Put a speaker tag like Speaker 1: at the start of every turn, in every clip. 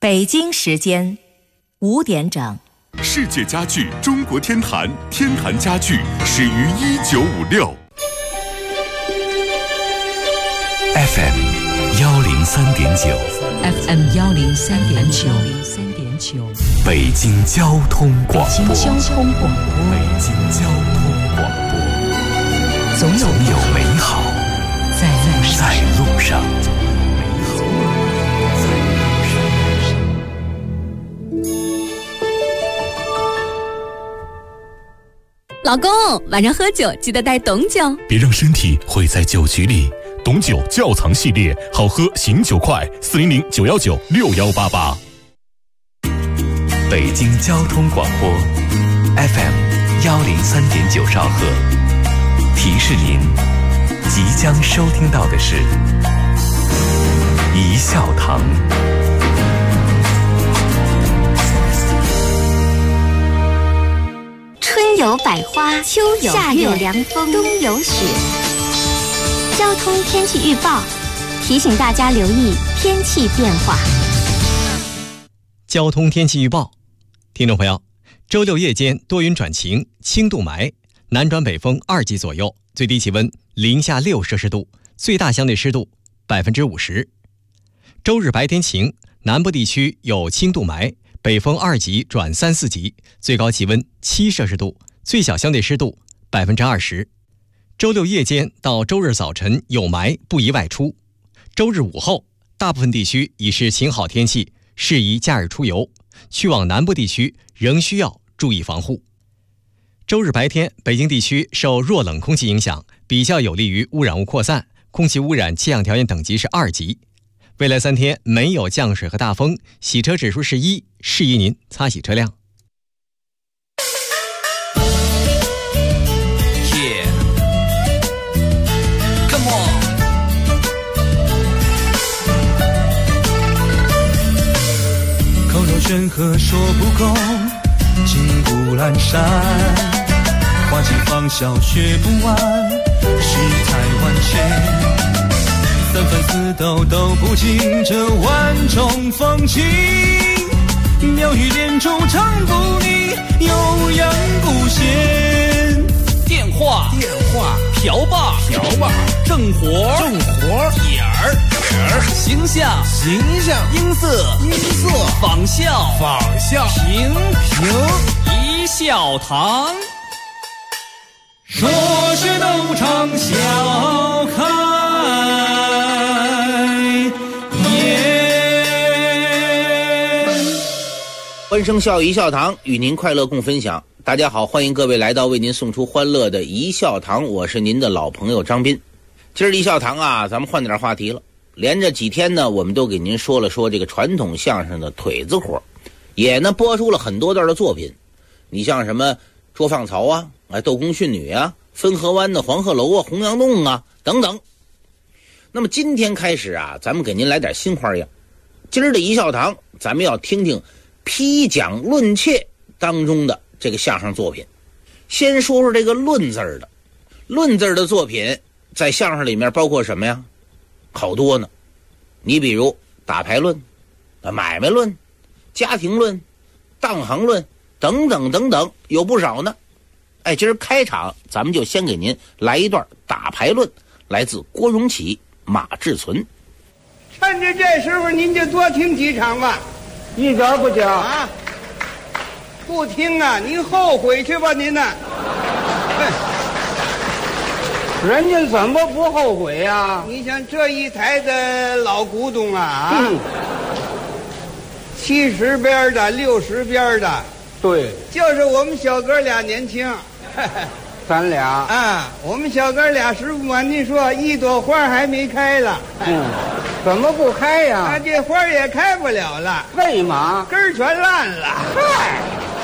Speaker 1: 北京时间5点整。
Speaker 2: 世界家具中国天坛，天坛家具始于1956。FM 103.9
Speaker 3: FM 103.9
Speaker 2: 北京交通广播。
Speaker 3: 北京交通广播。
Speaker 2: 北京交通广播。
Speaker 3: 总有
Speaker 2: 美好
Speaker 3: 在
Speaker 2: 路上。
Speaker 4: 老公，晚上喝酒记得带董酒，
Speaker 2: 别让身体毁在酒局里。董酒窖藏系列，好喝醒酒快，400-919-6188。北京交通广播 FM 103.9兆赫，提示您即将收听到的是一笑堂。
Speaker 5: 春有百花，秋有夏有凉风，冬有雪。交通天气预报提醒大家留意天气变化。
Speaker 6: 交通天气预报，听众朋友，周六夜间多云转晴，轻度霾，南转北风2级左右，最低气温零下6摄氏度，最大相对湿度50%。周日白天晴，南部地区有轻度霾，北风2级转3、4级，最高气温7摄氏度，最小相对湿度20%。周六夜间到周日早晨有霾，不宜外出。周日午后，大部分地区已是晴好天气，适宜假日出游，去往南部地区仍需要注意防护。周日白天，北京地区受弱冷空气影响，比较有利于污染物扩散，空气污染气象条件等级是2级。未来3天没有降水和大风，洗车指数是1，适宜您擦洗车辆。
Speaker 7: 口若悬河说不够，金谷阑珊，花季芳笑学不完，世态万千，三番四斗都不尽这万种风情，妙语连珠唱不腻，悠扬不闲。
Speaker 8: 电话瓢把正活点儿形象音色仿效评一笑堂，
Speaker 7: 说学逗唱笑开颜。
Speaker 9: 欢声笑语一笑堂，与您快乐共分享。大家好，欢迎各位来到为您送出欢乐的一笑堂，我是您的老朋友张斌。今儿一笑堂啊，咱们换点话题了。连着几天呢，我们都给您说了说这个传统相声的腿子活，也呢播出了很多段的作品。你像什么捉放曹啊，斗公训女啊，汾河湾的黄鹤楼啊，洪阳洞啊等等。那么今天开始啊，咱们给您来点新花样。今儿的一笑堂，咱们要听听批讲论切当中的这个相声作品。先说说这个论字的，论字的作品在相声里面包括什么呀？好多呢。你比如打牌论、买卖论、家庭论、当行论等等等等，有不少呢。今儿开场咱们就先给您来一段打牌论，来自郭荣启、马志存。
Speaker 10: 趁着这时候您就多听几场吧。
Speaker 11: 一点不假
Speaker 10: 啊！不听啊，您后悔去吧您呢。
Speaker 11: 人家怎么不后悔呀？
Speaker 10: 你想这一台的老古董啊，70边的60边的，
Speaker 11: 对，
Speaker 10: 就是我们小哥俩年轻。
Speaker 11: 咱俩
Speaker 10: 啊，我们小哥俩师傅啊，您说一朵花还没开了，
Speaker 11: 怎么不开呀？
Speaker 10: 这花也开不了了。
Speaker 11: 为嘛？
Speaker 10: 根儿全烂了。
Speaker 11: 嗨，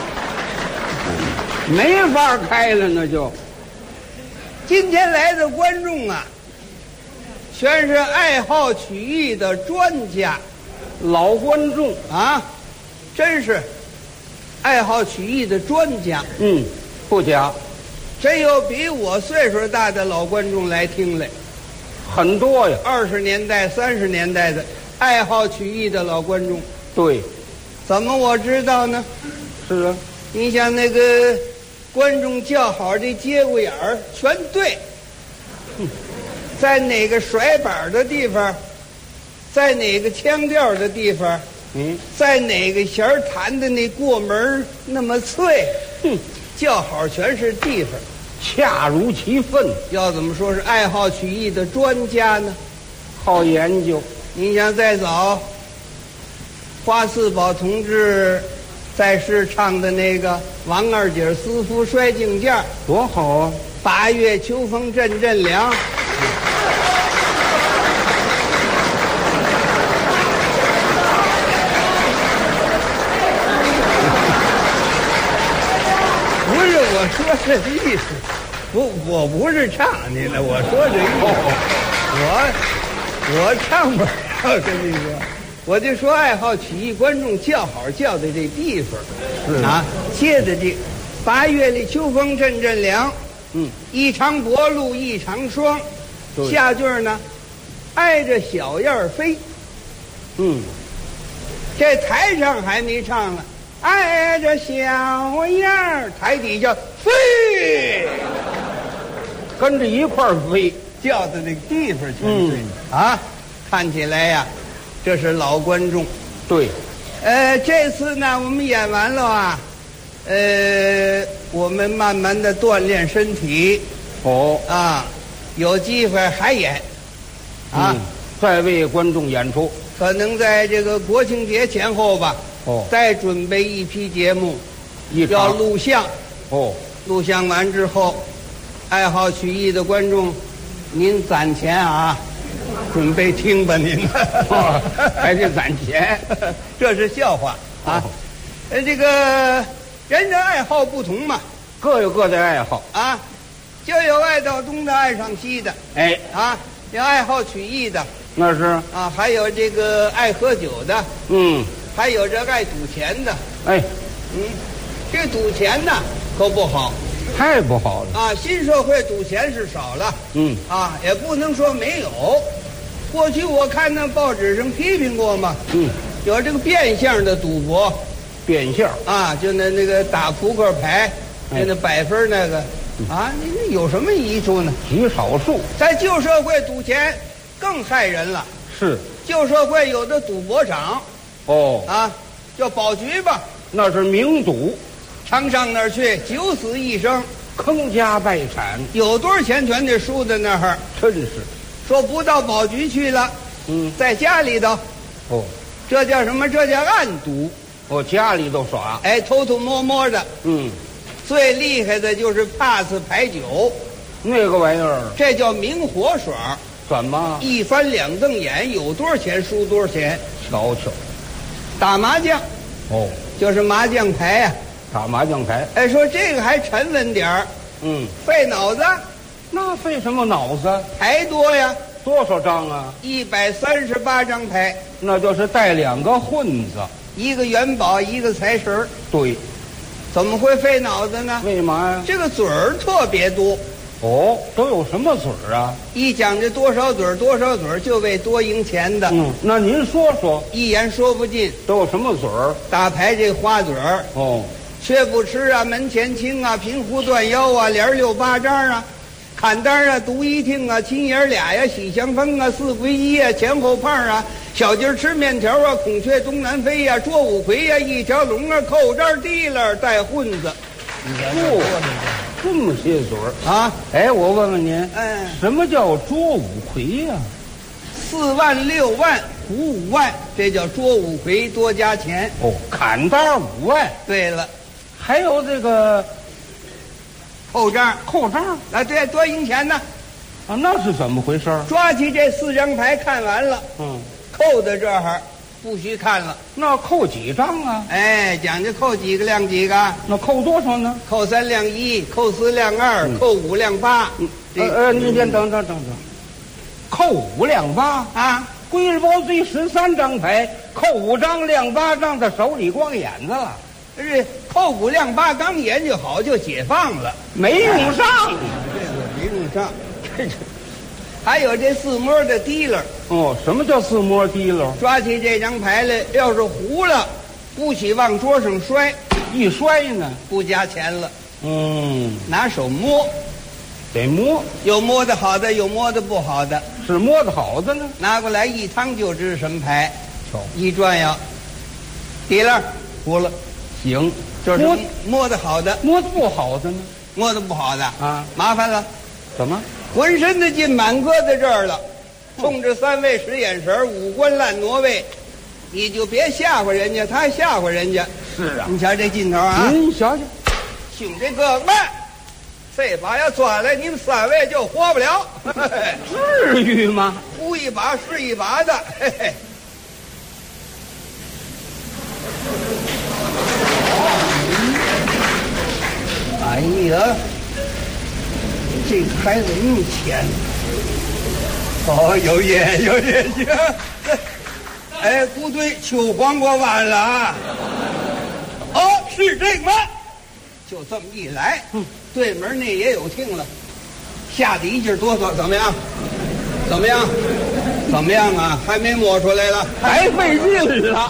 Speaker 11: 没法开了，那就。
Speaker 10: 今天来的观众啊，全是爱好曲艺的专家，
Speaker 11: 老观众
Speaker 10: 啊，真是爱好曲艺的专家。
Speaker 11: 不假。
Speaker 10: 真有比我岁数大的老观众来听来，
Speaker 11: 很多呀。
Speaker 10: 20年代、30年代的爱好曲艺的老观众，
Speaker 11: 对，
Speaker 10: 怎么我知道呢？
Speaker 11: 是啊，
Speaker 10: 你像那个观众叫好的节骨眼儿全对，在哪个甩板的地方，在哪个腔调的地方，在哪个弦儿弹的那过门那么脆，叫好全是地方，
Speaker 11: 恰如其分。
Speaker 10: 要怎么说是爱好曲艺的专家呢？
Speaker 11: 好研究。
Speaker 10: 你想再早，花四宝同志在世唱的那个王二姐私服摔镜架，
Speaker 11: 多好啊
Speaker 10: ！8月秋风阵阵凉。不是我说这意思，我不是唱你的，我说这意思，我唱不了，跟你说，我就说爱好曲艺观众叫好叫的这地方，啊，接着这8月里秋风阵阵凉，一场薄露一场霜，下句呢，挨着小燕儿飞，这台上还没唱呢。挨着小燕儿，台底下飞，
Speaker 11: 跟着一块儿飞，
Speaker 10: 叫的那个地方全对啊！看起来呀，这是老观众。
Speaker 11: 对，
Speaker 10: 这次呢，我们演完了啊，我们慢慢的锻炼身体。有机会还演，
Speaker 11: 再为观众演出，
Speaker 10: 可能在这个国庆节前后吧。再准备一批节目，要录像。录像完之后，爱好曲艺的观众，您攒钱啊，准备听吧您。
Speaker 11: 还得攒钱，
Speaker 10: 这是笑话啊。这个人的爱好不同嘛，
Speaker 11: 各有各的爱好
Speaker 10: 啊，就有爱到东的，爱上西的。有爱好曲艺的，
Speaker 11: 那是
Speaker 10: 啊，还有这个爱喝酒的。还有这个爱赌钱的，这赌钱呢可不好，
Speaker 11: 太不好了
Speaker 10: 啊！新社会赌钱是少了，也不能说没有。过去我看那报纸上批评过嘛，有这个变相的赌博，
Speaker 11: 变相
Speaker 10: 啊，就那个打扑克牌，那100分那个，你有什么益处呢？
Speaker 11: 极少数。
Speaker 10: 在旧社会赌钱更害人了，
Speaker 11: 是
Speaker 10: 旧社会有的赌博场。叫保局吧，
Speaker 11: 那是明赌，
Speaker 10: 常上那儿去，九死一生，
Speaker 11: 坑家败产，
Speaker 10: 有多少钱全得输在那儿。
Speaker 11: 真是，
Speaker 10: 说不到保局去了，在家里头，这叫什么？这叫暗赌。
Speaker 11: 家里头耍，
Speaker 10: 偷偷摸摸的。最厉害的就是pass牌九，
Speaker 11: 那个玩意儿，
Speaker 10: 这叫明火耍。
Speaker 11: 怎么？
Speaker 10: 一翻两瞪眼，有多少钱输多少钱。
Speaker 11: 瞧瞧。
Speaker 10: 打麻将，就是麻将牌呀，
Speaker 11: 打麻将牌。
Speaker 10: 说这个还沉稳点儿，费脑子。
Speaker 11: 那费什么脑子？
Speaker 10: 牌多呀，
Speaker 11: 多少张啊
Speaker 10: ？138张牌，
Speaker 11: 那就是带2个混子，
Speaker 10: 一个元宝，一个财神。
Speaker 11: 对，
Speaker 10: 怎么会费脑子呢？
Speaker 11: 为嘛呀？
Speaker 10: 这个嘴儿特别多。
Speaker 11: 都有什么嘴儿啊？
Speaker 10: 一讲这多少嘴儿多少嘴儿，就为多赢钱的。
Speaker 11: 那您说说，
Speaker 10: 一言说不尽。
Speaker 11: 都有什么嘴儿？
Speaker 10: 打牌这花嘴儿，缺不吃啊，门前清啊，平胡断腰啊，连6、8张啊，砍单啊，独一听啊，亲爷俩呀，喜相逢啊，4归1啊，前后胖啊，小鸡吃面条啊，孔雀东南飞呀，捉五魁呀，一条龙啊，扣这地了带混子。
Speaker 11: 这么些嘴儿
Speaker 10: 啊！
Speaker 11: 我问问您，什么叫捉五魁呀
Speaker 10: ？4万、6万、5万，这叫捉五魁，多加钱。
Speaker 11: 砍单5万。
Speaker 10: 对了，
Speaker 11: 还有这个
Speaker 10: 扣账
Speaker 11: 啊，
Speaker 10: 对，多赢钱呢。
Speaker 11: 那是怎么回事？
Speaker 10: 抓起这4张牌看完了，扣在这儿。不许看了，
Speaker 11: 那扣几张啊？
Speaker 10: 讲究扣几个亮几个。
Speaker 11: 那扣多少呢？
Speaker 10: 扣3亮1，扣4亮2，扣5亮8。
Speaker 11: 您先等，扣5亮8
Speaker 10: 啊！
Speaker 11: 龟日包堆13张牌，扣5张亮8张，他手里光眼子了。
Speaker 10: 扣5亮8刚研究好就解放了，
Speaker 11: 没用上。
Speaker 10: 没用上， 还有这自摸的提溜。
Speaker 11: 哦，什么叫自摸提溜？
Speaker 10: 抓起这张牌来，要是糊了，不许往桌上摔，
Speaker 11: 一摔呢
Speaker 10: 不加钱了。拿手摸，
Speaker 11: 得摸，
Speaker 10: 有摸的好的，有摸的不好的。
Speaker 11: 是摸的好的呢，
Speaker 10: 拿过来一趟就知什么牌。一转悠，提溜糊了，
Speaker 11: 行。
Speaker 10: 就是摸的好的，
Speaker 11: 摸的不好的呢？
Speaker 10: 摸的不好的
Speaker 11: 啊，
Speaker 10: 麻烦了。
Speaker 11: 怎么？
Speaker 10: 浑身的劲满搁在这儿了，冲着3位使眼神，五官烂挪位，你就别吓唬人家，他吓唬人家。
Speaker 11: 是啊，
Speaker 10: 你瞧这劲头啊！
Speaker 11: 您瞧瞧，
Speaker 10: 兄弟哥们，这把要抓来，你们3位就活不了。
Speaker 11: 至于吗？
Speaker 10: 胡一把是一把的。嘿嘿。哎呀，这个孩子那么浅。哦，有眼有眼睛。哎，不对，秋黄瓜完了啊！哦，是这个吗？就这么一来，对门那也有听了，吓得一劲哆嗦。怎么样？怎么样？怎么样啊？还没摸出来了，
Speaker 11: 还费劲了。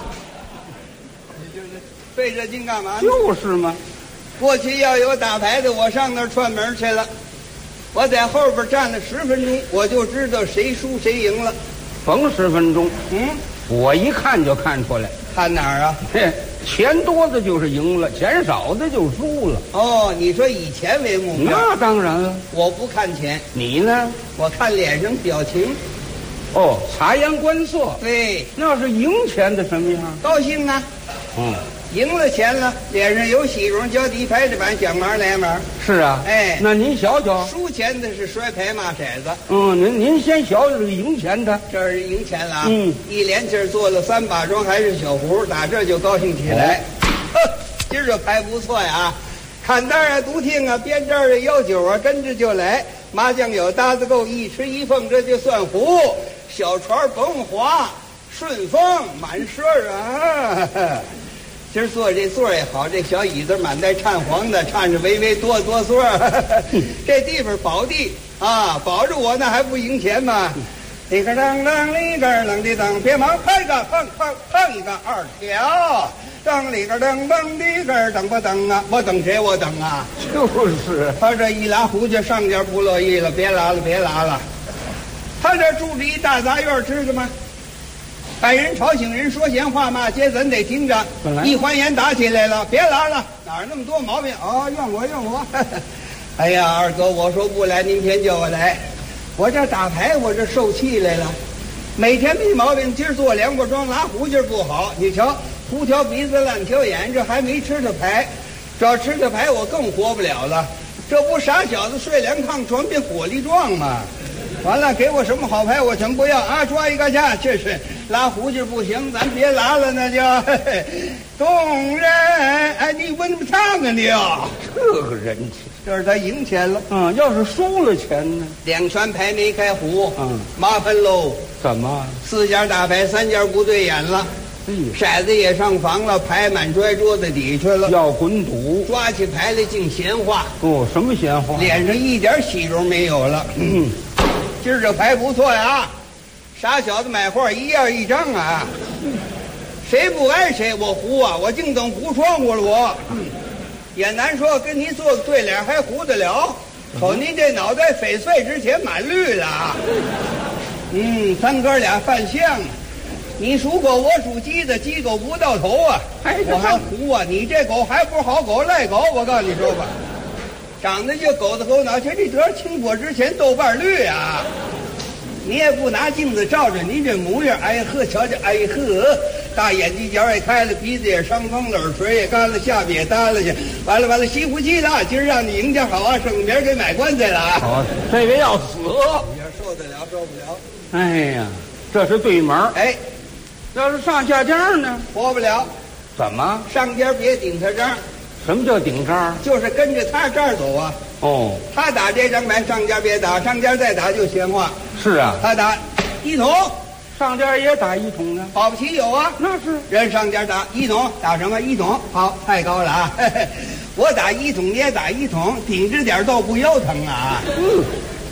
Speaker 10: 费这劲干嘛？
Speaker 11: 就是嘛。
Speaker 10: 过去要有打牌的，我上那儿串门去了，我在后边站了10分钟，我就知道谁输谁赢了。
Speaker 11: 甭10分钟，我一看就看出来。
Speaker 10: 看哪儿啊？
Speaker 11: 钱多的就是赢了，钱少的就输了。
Speaker 10: 哦，你说以钱为目标？
Speaker 11: 那当然了，
Speaker 10: 我不看钱。
Speaker 11: 你呢？
Speaker 10: 我看脸上表情。
Speaker 11: 哦，察言观色。
Speaker 10: 对，
Speaker 11: 那是赢钱的什么样？
Speaker 10: 高兴啊。赢了钱了，脸上有喜容，脚底拍着板，想玩来玩。
Speaker 11: 是啊，
Speaker 10: 哎，
Speaker 11: 那您瞧瞧，
Speaker 10: 输钱的是摔牌骂骰子。
Speaker 11: 您先瞧瞧这赢钱的，
Speaker 10: 这是赢钱了啊。一连气儿做了3把庄，还是小胡，打这就高兴起来。今儿这牌不错呀，看单啊，独听啊，编账啊，邀酒啊，跟着就来。麻将有搭子够，一吃一凤，这就算胡。小船甭划，顺风满事儿啊。今儿坐这座也好，这小椅子满带颤黄的，颤着微微哆哆嗦。这地方保地啊，保着我那还不赢钱吗？里个当当里个啷的当，别忙拍个碰一个2条，当里个噔噔的个等不等啊？我等谁？我等啊！
Speaker 11: 就是
Speaker 10: 他这一拉胡家上家不乐意了，别拉了，别拉了。他这住着一大杂院，知道吗？百人吵醒人，说闲话骂街，咱得听着。一还言打起来了，别拉了，哪儿那么多毛病？哦，怨我。哎呀，二哥，我说不来，明天叫我来。我这打牌，我这受气来了。每天没毛病，今儿做2把庄，拉胡劲儿不好。你瞧，胡挑鼻子，烂挑眼，这还没吃他牌。这要吃他牌，我更活不了了。这不傻小子睡2炕床变火力壮吗？完了，给我什么好牌我全不要啊！抓一个去，这是拉胡劲不行，咱别拉了，那就动人。哎，你闻不唱啊你啊！
Speaker 11: 这个人气，
Speaker 10: 这是他赢钱了。
Speaker 11: 要是输了钱呢
Speaker 10: ？2圈牌没开胡，麻烦喽。
Speaker 11: 怎么
Speaker 10: ？4家打牌，3家不对眼了。骰子也上房了，牌满拽桌子底去了，
Speaker 11: 要滚赌。
Speaker 10: 抓起牌来净闲话。
Speaker 11: 什么闲话？
Speaker 10: 脸上一点喜容没有了。今儿这牌不错呀，傻小子买货1样1张啊，谁不挨谁，我胡啊，我净等胡窗户了我。也难说，跟您做个对联还胡得了，瞅您这脑袋翡翠之前满绿了。咱哥俩犯相。你属狗，我属鸡的，鸡狗不到头啊！我还胡啊！你这狗还不是好狗，赖狗！我告诉你说吧，长得就狗的狗脑袋，这得青果之前豆瓣绿啊！你也不拿镜子照着你这模样，哎呵，瞧瞧，哎呵，大眼犄角也开了，鼻子也伤风了，耳垂也干了，下巴也耷了去，完了，稀乎气的，今儿让你赢家好啊，省明儿给买棺材了啊！
Speaker 11: 好，这个要死，
Speaker 10: 你要受得了，受不了。
Speaker 11: 哎呀，这是对门。
Speaker 10: 哎。
Speaker 11: 要是上下家呢，
Speaker 10: 活不了。
Speaker 11: 怎么？
Speaker 10: 上家别顶他张。
Speaker 11: 什么叫顶张？
Speaker 10: 就是跟着他这儿走啊。他打这张牌，上家别打，上家再打就闲话。
Speaker 11: 是啊，
Speaker 10: 他打1筒，
Speaker 11: 上家也打1筒呢。
Speaker 10: 保不齐有啊。
Speaker 11: 那是
Speaker 10: 人上家打1筒，打什么1筒？好，太高了啊！我打1筒，你也打1筒，顶着点倒不腰疼啊。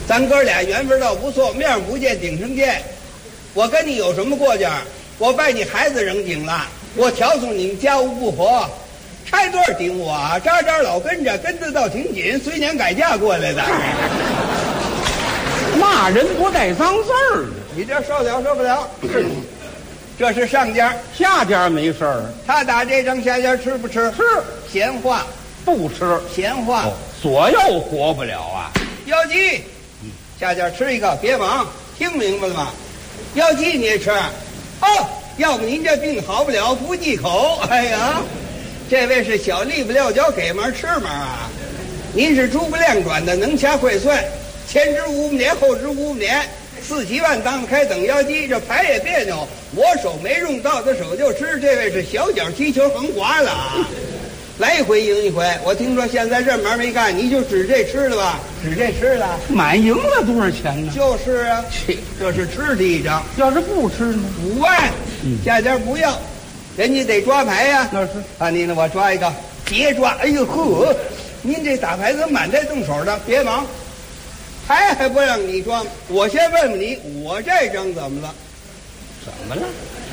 Speaker 10: 咱哥俩缘分倒不错，面不见顶上见。我跟你有什么过节？我把你孩子扔井了，我调送你们家务不活，拆对顶我啊，渣渣老跟着，跟得倒挺紧，随年改嫁过来的。
Speaker 11: 骂人不带脏字儿，
Speaker 10: 你这受不了。这是上家，
Speaker 11: 下家没事儿。
Speaker 10: 他打这张，下家吃不吃？
Speaker 11: 吃。
Speaker 10: 闲话
Speaker 11: 不吃，
Speaker 10: 闲话。
Speaker 11: 左右活不了啊。
Speaker 10: 药鸡，下家吃一个，别忙，听明白了吗？药鸡你也吃。哦，要不您这病好不了，不忌口。哎呀，这位是小利不撂脚，给门吃门啊。您是诸葛亮转的，能掐会算，前知5年，后知5年。4几万当得开等腰鸡，这牌也别扭，我手没用到他手就吃。这位是小脚踢球横滑了啊，来一回赢一回。我听说现在这门没干，你就指这吃了吧？指这吃了，
Speaker 11: 满赢了多少钱呢？
Speaker 10: 就是啊，这是吃的一张。
Speaker 11: 要是不吃呢
Speaker 10: ？5万，下家不要，人家得抓牌呀。
Speaker 11: 那是
Speaker 10: 啊，你呢？我抓一个，别抓！哎呦呵，您这打牌怎么满带动手的？别忙。还不让你装？我先问问你，我这张怎么了？
Speaker 11: 怎么了？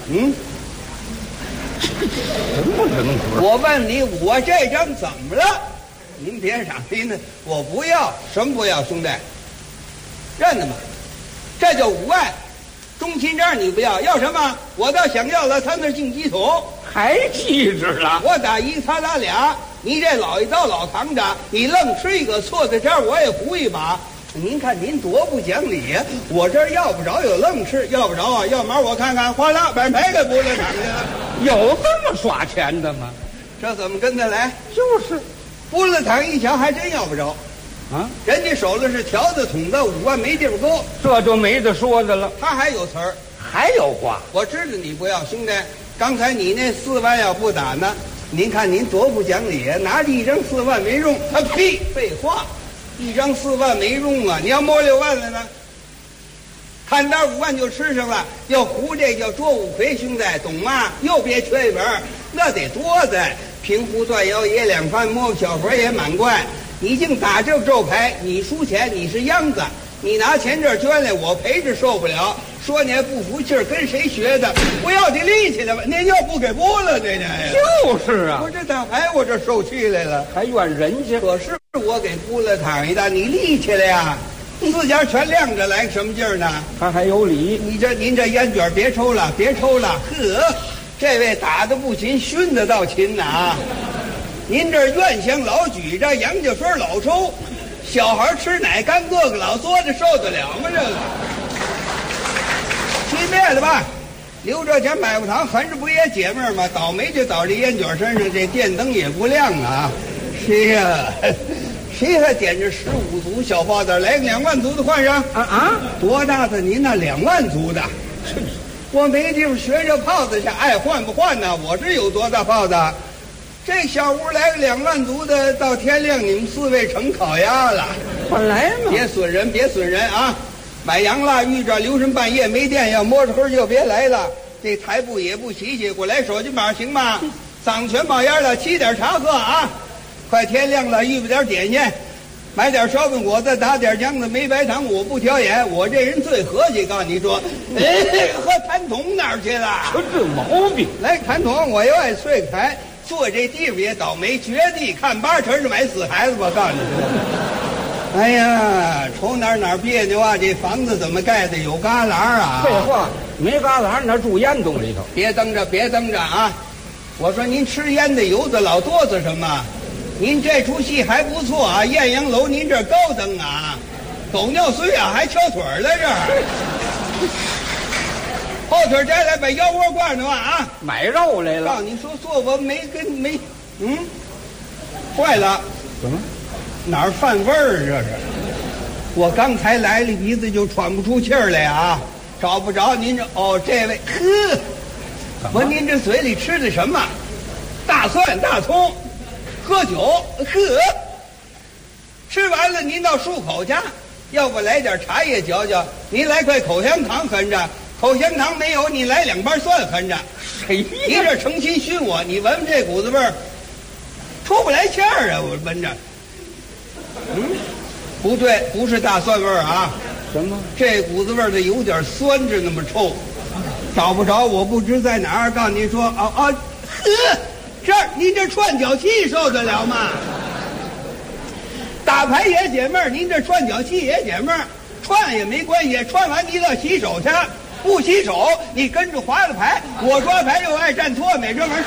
Speaker 11: 真不能说。
Speaker 10: 我问你，我这张怎么了？您别傻逼呢，我不要，什么不要，兄弟？认得吗？这就5万，中心章你不要，要什么？我倒想要了，他那进鸡桶，
Speaker 11: 还气质了。
Speaker 10: 我打1，他打2，你这老一刀老扛着，你愣吃一个错在这儿，我也胡一把。您看您多不讲理呀！我这儿要不着有愣吃，要不着啊，要毛我看看，哗啦把牌给拨了场去了。
Speaker 11: 有这么耍钱的吗？
Speaker 10: 这怎么跟他来？
Speaker 11: 就是
Speaker 10: 拨了场一瞧，还真要不着。啊，人家手里是条子筒子，5万没地方搁，
Speaker 11: 这就没得说的了。
Speaker 10: 他还有词儿，
Speaker 11: 还有话。
Speaker 10: 我知道你不要，兄弟，刚才你那4万要不打呢，您看您多不讲理啊！拿着一张4万没用，啊呸，废话。一张4万没用啊！你要摸6万来呢？看单5万就吃上了，要胡这叫捉五魁，兄弟懂吗？又别缺一本，那得多在平湖断腰也2番，摸小佛也满贯。你净打这咒牌，你输钱你是秧子，你拿钱这捐来，我赔着受不了。说你还不服气儿，跟谁学的？不要你力气了吧？您要不给拨了，这
Speaker 11: 就是啊！
Speaker 10: 我这打牌我这受气来了，
Speaker 11: 还怨人家。
Speaker 10: 可是我给拨了躺一的，你立起来呀！4家全亮着，来什么劲儿呢？
Speaker 11: 他还有理。
Speaker 10: 您这烟卷别抽了，别抽了！呵，这位打的不勤，熏的倒勤呐啊！您这院香老举着，杨家分老抽，小孩吃奶干哥哥老嘬着，受得了吗？这个。随便的吧，留这钱买不糖，横着不也解闷吗？倒霉就倒这烟卷身上，这电灯也不亮啊！谁呀？谁还点着15足小炮弹？来个2万足的换上啊！多大的您那2万足的？我没地方学这炮子去，爱换不换呢？我这有多大炮子？这小屋来个2万足的，到天亮你们4位成烤鸭了。
Speaker 11: 换来嘛！
Speaker 10: 别损人，别损人啊！买洋蜡遇着留神半夜没电，要摸着黑就别来了。这台布也不洗洗，我来手巾板行吗？嗓子全冒烟了，7点茶喝啊！快天亮了，预备点点心，买点烧饼果子，打点浆子，没白糖，我不挑眼。我这人最和气，告诉你说，喝痰桶哪儿去了？
Speaker 11: 这毛病！
Speaker 10: 来痰桶，我又爱碎开，坐这地方也倒霉，绝地看8成是买死孩子吧？告诉你。哎呀，瞅哪别扭啊！这房子怎么盖的有旮旯啊？
Speaker 11: 废话，没旮旯，那住烟囱里头。
Speaker 10: 别蹬着啊！我说您吃烟的油子老哆嗦什么？您这出戏还不错啊！艳阳楼您这高登啊，狗尿碎啊，还翘腿来这儿，后腿摘来把腰窝挂着啊！
Speaker 11: 买肉来了。
Speaker 10: 告诉你说坐我没坏了，
Speaker 11: 怎么？
Speaker 10: 哪儿犯味儿这是？我刚才来了鼻子就喘不出气儿来啊！找不着您这这位呵，我您这嘴里吃的什么？大蒜、大葱，喝酒呵。吃完了您到漱口去，要不来点茶叶嚼嚼？您来块口香糖含着，口香糖没有，你来2瓣蒜含着。
Speaker 11: 谁呀？
Speaker 10: 你这诚心熏我，你闻闻这股子味儿，出不来气儿啊！我闻着。 不对，不是大蒜味儿啊。
Speaker 11: 什么？
Speaker 10: 这股子味儿的有点酸质那么臭，找不着，我不知在哪儿。告诉您说，这儿您这串脚气受得了吗？打牌也解闷儿，您这串脚气也解闷儿，串也没关系，串完你得洗手去，不洗手你跟着划了牌，我抓牌又爱蘸唾沫，这玩意儿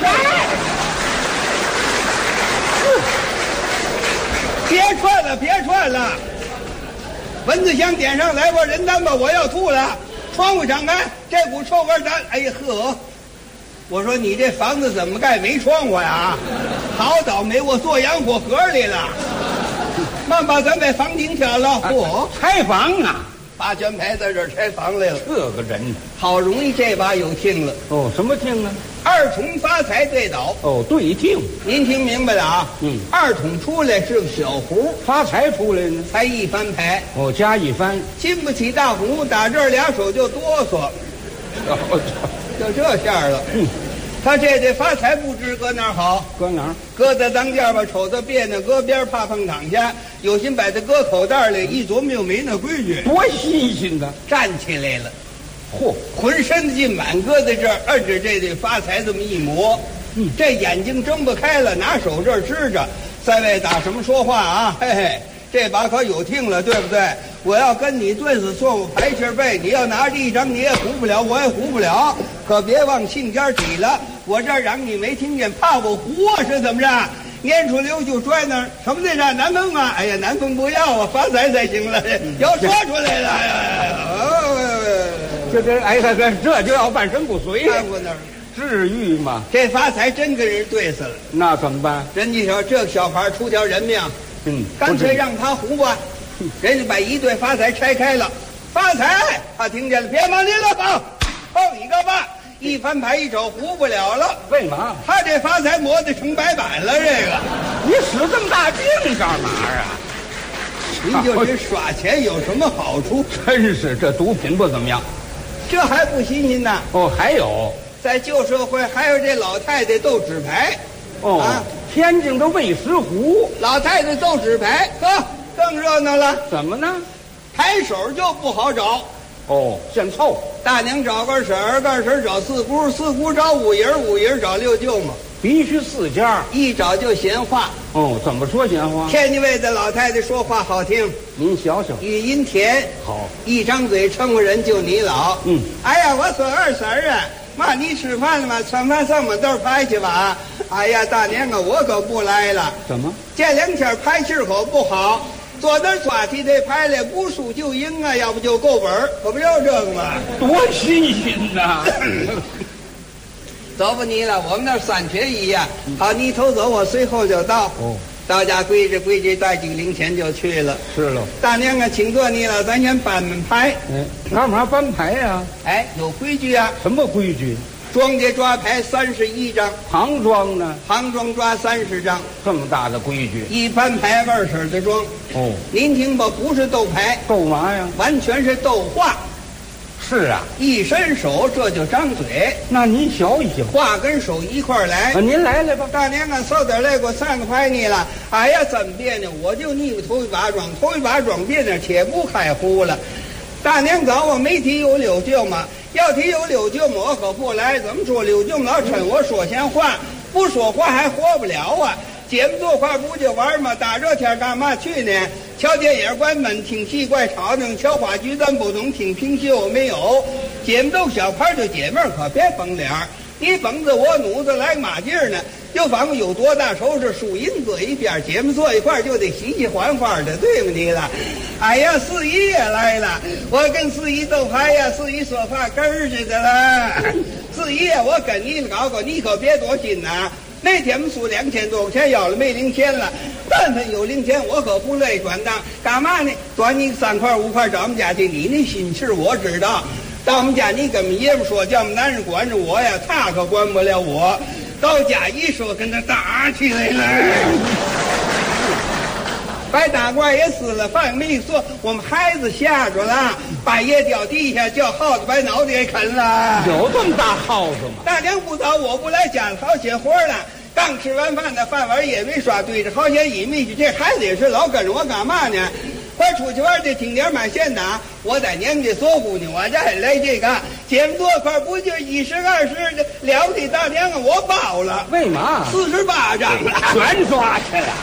Speaker 10: 别串了，别串了。蚊子香点上来，我人单吧，我要吐了。窗户敞开，这股臭味单，哎呀呵！我说你这房子怎么盖没窗户呀？好倒霉，我坐洋火盒里了。慢把咱把房顶挑了。
Speaker 11: 拆房啊！
Speaker 10: 八全牌在这儿拆房来了。
Speaker 11: 这个人，
Speaker 10: 好容易这把有听了。
Speaker 11: 哦，什么听呢？
Speaker 10: 二筒发财对倒。
Speaker 11: 哦，对听。
Speaker 10: 您听明白了啊？二筒出来是个小胡，
Speaker 11: 发财出来呢，
Speaker 10: 才一翻牌。
Speaker 11: 哦，加一翻，
Speaker 10: 经不起大胡，打这儿俩手就哆嗦。就这下了。他这得发财不知搁哪儿好？
Speaker 11: 搁哪儿？
Speaker 10: 搁在当间吧，瞅着别扭；搁边怕碰躺下。有心把它搁口袋里，一琢磨又没那规矩。
Speaker 11: 多新鲜的！
Speaker 10: 站起来了，
Speaker 11: 嚯，
Speaker 10: 浑身劲满搁在这儿，摁着这得发财这么一磨。这眼睛睁不开了，拿手这儿支着。在外打什么说话啊？嘿嘿，这把可有听了，对不对？我要跟你对子错误排气背，你要拿着一张你也糊不了，我也糊不了。可别往信天底了，我这嚷你没听见，怕我糊啊是怎么着？撵出溜就拽那儿，什么那啥南风啊？哎呀，南风不要啊，发财才行了。要说出来了，
Speaker 11: 这就要半身不遂。
Speaker 10: 看过那儿，
Speaker 11: 至于吗？
Speaker 10: 这发财真跟人对死了，
Speaker 11: 那怎么办？
Speaker 10: 人家说这个小孩出条人命，干脆让他糊吧。人家把一对发财拆开了，发财他听见了，别忙您了，碰你个吧！一翻牌一瞅糊不了了，
Speaker 11: 为嘛？
Speaker 10: 他这发财磨得成白板了，这个
Speaker 11: 你使这么大劲干嘛啊？
Speaker 10: 您就是耍钱有什么好处？
Speaker 11: 真是这毒品不怎么样，
Speaker 10: 这还不新鲜呢。
Speaker 11: 哦，还有
Speaker 10: 在旧社会还有这老太太斗纸牌。
Speaker 11: 哦，天津的魏石湖，
Speaker 10: 老太太斗纸牌，更热闹了。
Speaker 11: 怎么呢？
Speaker 10: 牌手就不好找。
Speaker 11: 哦，现凑。
Speaker 10: 大娘找个婶儿，个婶儿找四姑，四姑找五爷，五爷找六舅嘛。
Speaker 11: 必须4家，
Speaker 10: 一找就闲话。
Speaker 11: 哦，怎么说闲话？
Speaker 10: 天津卫的老太太说话好听，
Speaker 11: 您想想，
Speaker 10: 语音甜，
Speaker 11: 好，
Speaker 10: 一张嘴称呼人就你老。哎呀，我说二婶儿啊，妈你吃饭了吗？吃饭上门豆拍去吧。哎呀，大娘啊，我可不来了。
Speaker 11: 怎么？
Speaker 10: 这2天拍气可不好。坐那抓起这牌来，不输就赢啊，要不就够本儿，可不要这个吗？
Speaker 11: 多新鲜呐！
Speaker 10: 走吧你了，我们那3缺1呀。好，你头走，我随后就到。
Speaker 11: 哦，
Speaker 10: 到家归置，带几个零钱就去了。
Speaker 11: 是了，
Speaker 10: 大娘啊，请坐你了，咱先搬牌。
Speaker 11: 干嘛搬牌呀？
Speaker 10: 哎，有规矩啊。
Speaker 11: 什么规矩？
Speaker 10: 庄家抓牌31张，
Speaker 11: 行庄呢？
Speaker 10: 行庄抓30张，
Speaker 11: 这么大的规矩。
Speaker 10: 一翻牌2婶的庄。
Speaker 11: 哦，
Speaker 10: 您听吧，不是斗牌，
Speaker 11: 斗嘛呀？
Speaker 10: 完全是斗话。
Speaker 11: 是啊，
Speaker 10: 一伸手这就张嘴。
Speaker 11: 那您瞧一瞧，
Speaker 10: 话跟手一块儿来。
Speaker 11: 您来吧。
Speaker 10: 大娘啊，捎点来给我3个牌你了。哎呀，怎么别扭？我就腻头一把庄，头一把庄别扭，且不开胡了。大娘早我没提有柳舅嘛，要提有柳舅嘛，我可不来。怎么说？柳舅老趁我说闲话，不说话还活不了啊。姐们做话不就玩吗？大热天干嘛去呢？瞧电影关门，听戏怪吵腾，瞧话剧咱不懂，听评戏我没有。姐们都小牌就姐妹可别绷脸儿，你绷着我努子来马劲儿呢。就仿佛有多大仇是输赢搁一边，姐们坐一块就得喜喜欢欢的，对不对了？哎呀，四姨也来了，我跟四姨斗牌呀，四姨说话根儿似的了。四姨呀，我跟你搞搞，你可别多心呐。那天我们输2000多块钱，要了没零钱了。但凡有零钱，我可不乐意转账。干嘛呢？短你3块5块找我们家去，你那心气我知道。到我们家你跟我们爷们说，叫我们男人管着我呀，他可管不了我。到家一说，跟他打起来了。白大褂也撕了，饭没做，我们孩子吓着了，半夜掉地下，叫耗子把脑袋给啃了。
Speaker 11: 有这么大耗子吗？
Speaker 10: 大娘不早，我不来，家里好些活了。刚吃完饭，那饭碗也没刷，对着好些一米去。这孩子也是老跟着我干嘛呢？ 快出去玩的听点满线呐！我在年给锁乎呢，我这还来这个节目多块，不就10、20的了的大娘啊！我包了，
Speaker 11: 为嘛
Speaker 10: 48张了，
Speaker 11: 全抓去了。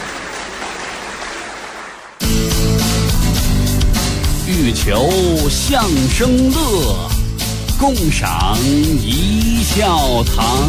Speaker 8: 欲求相声乐，共赏一笑堂。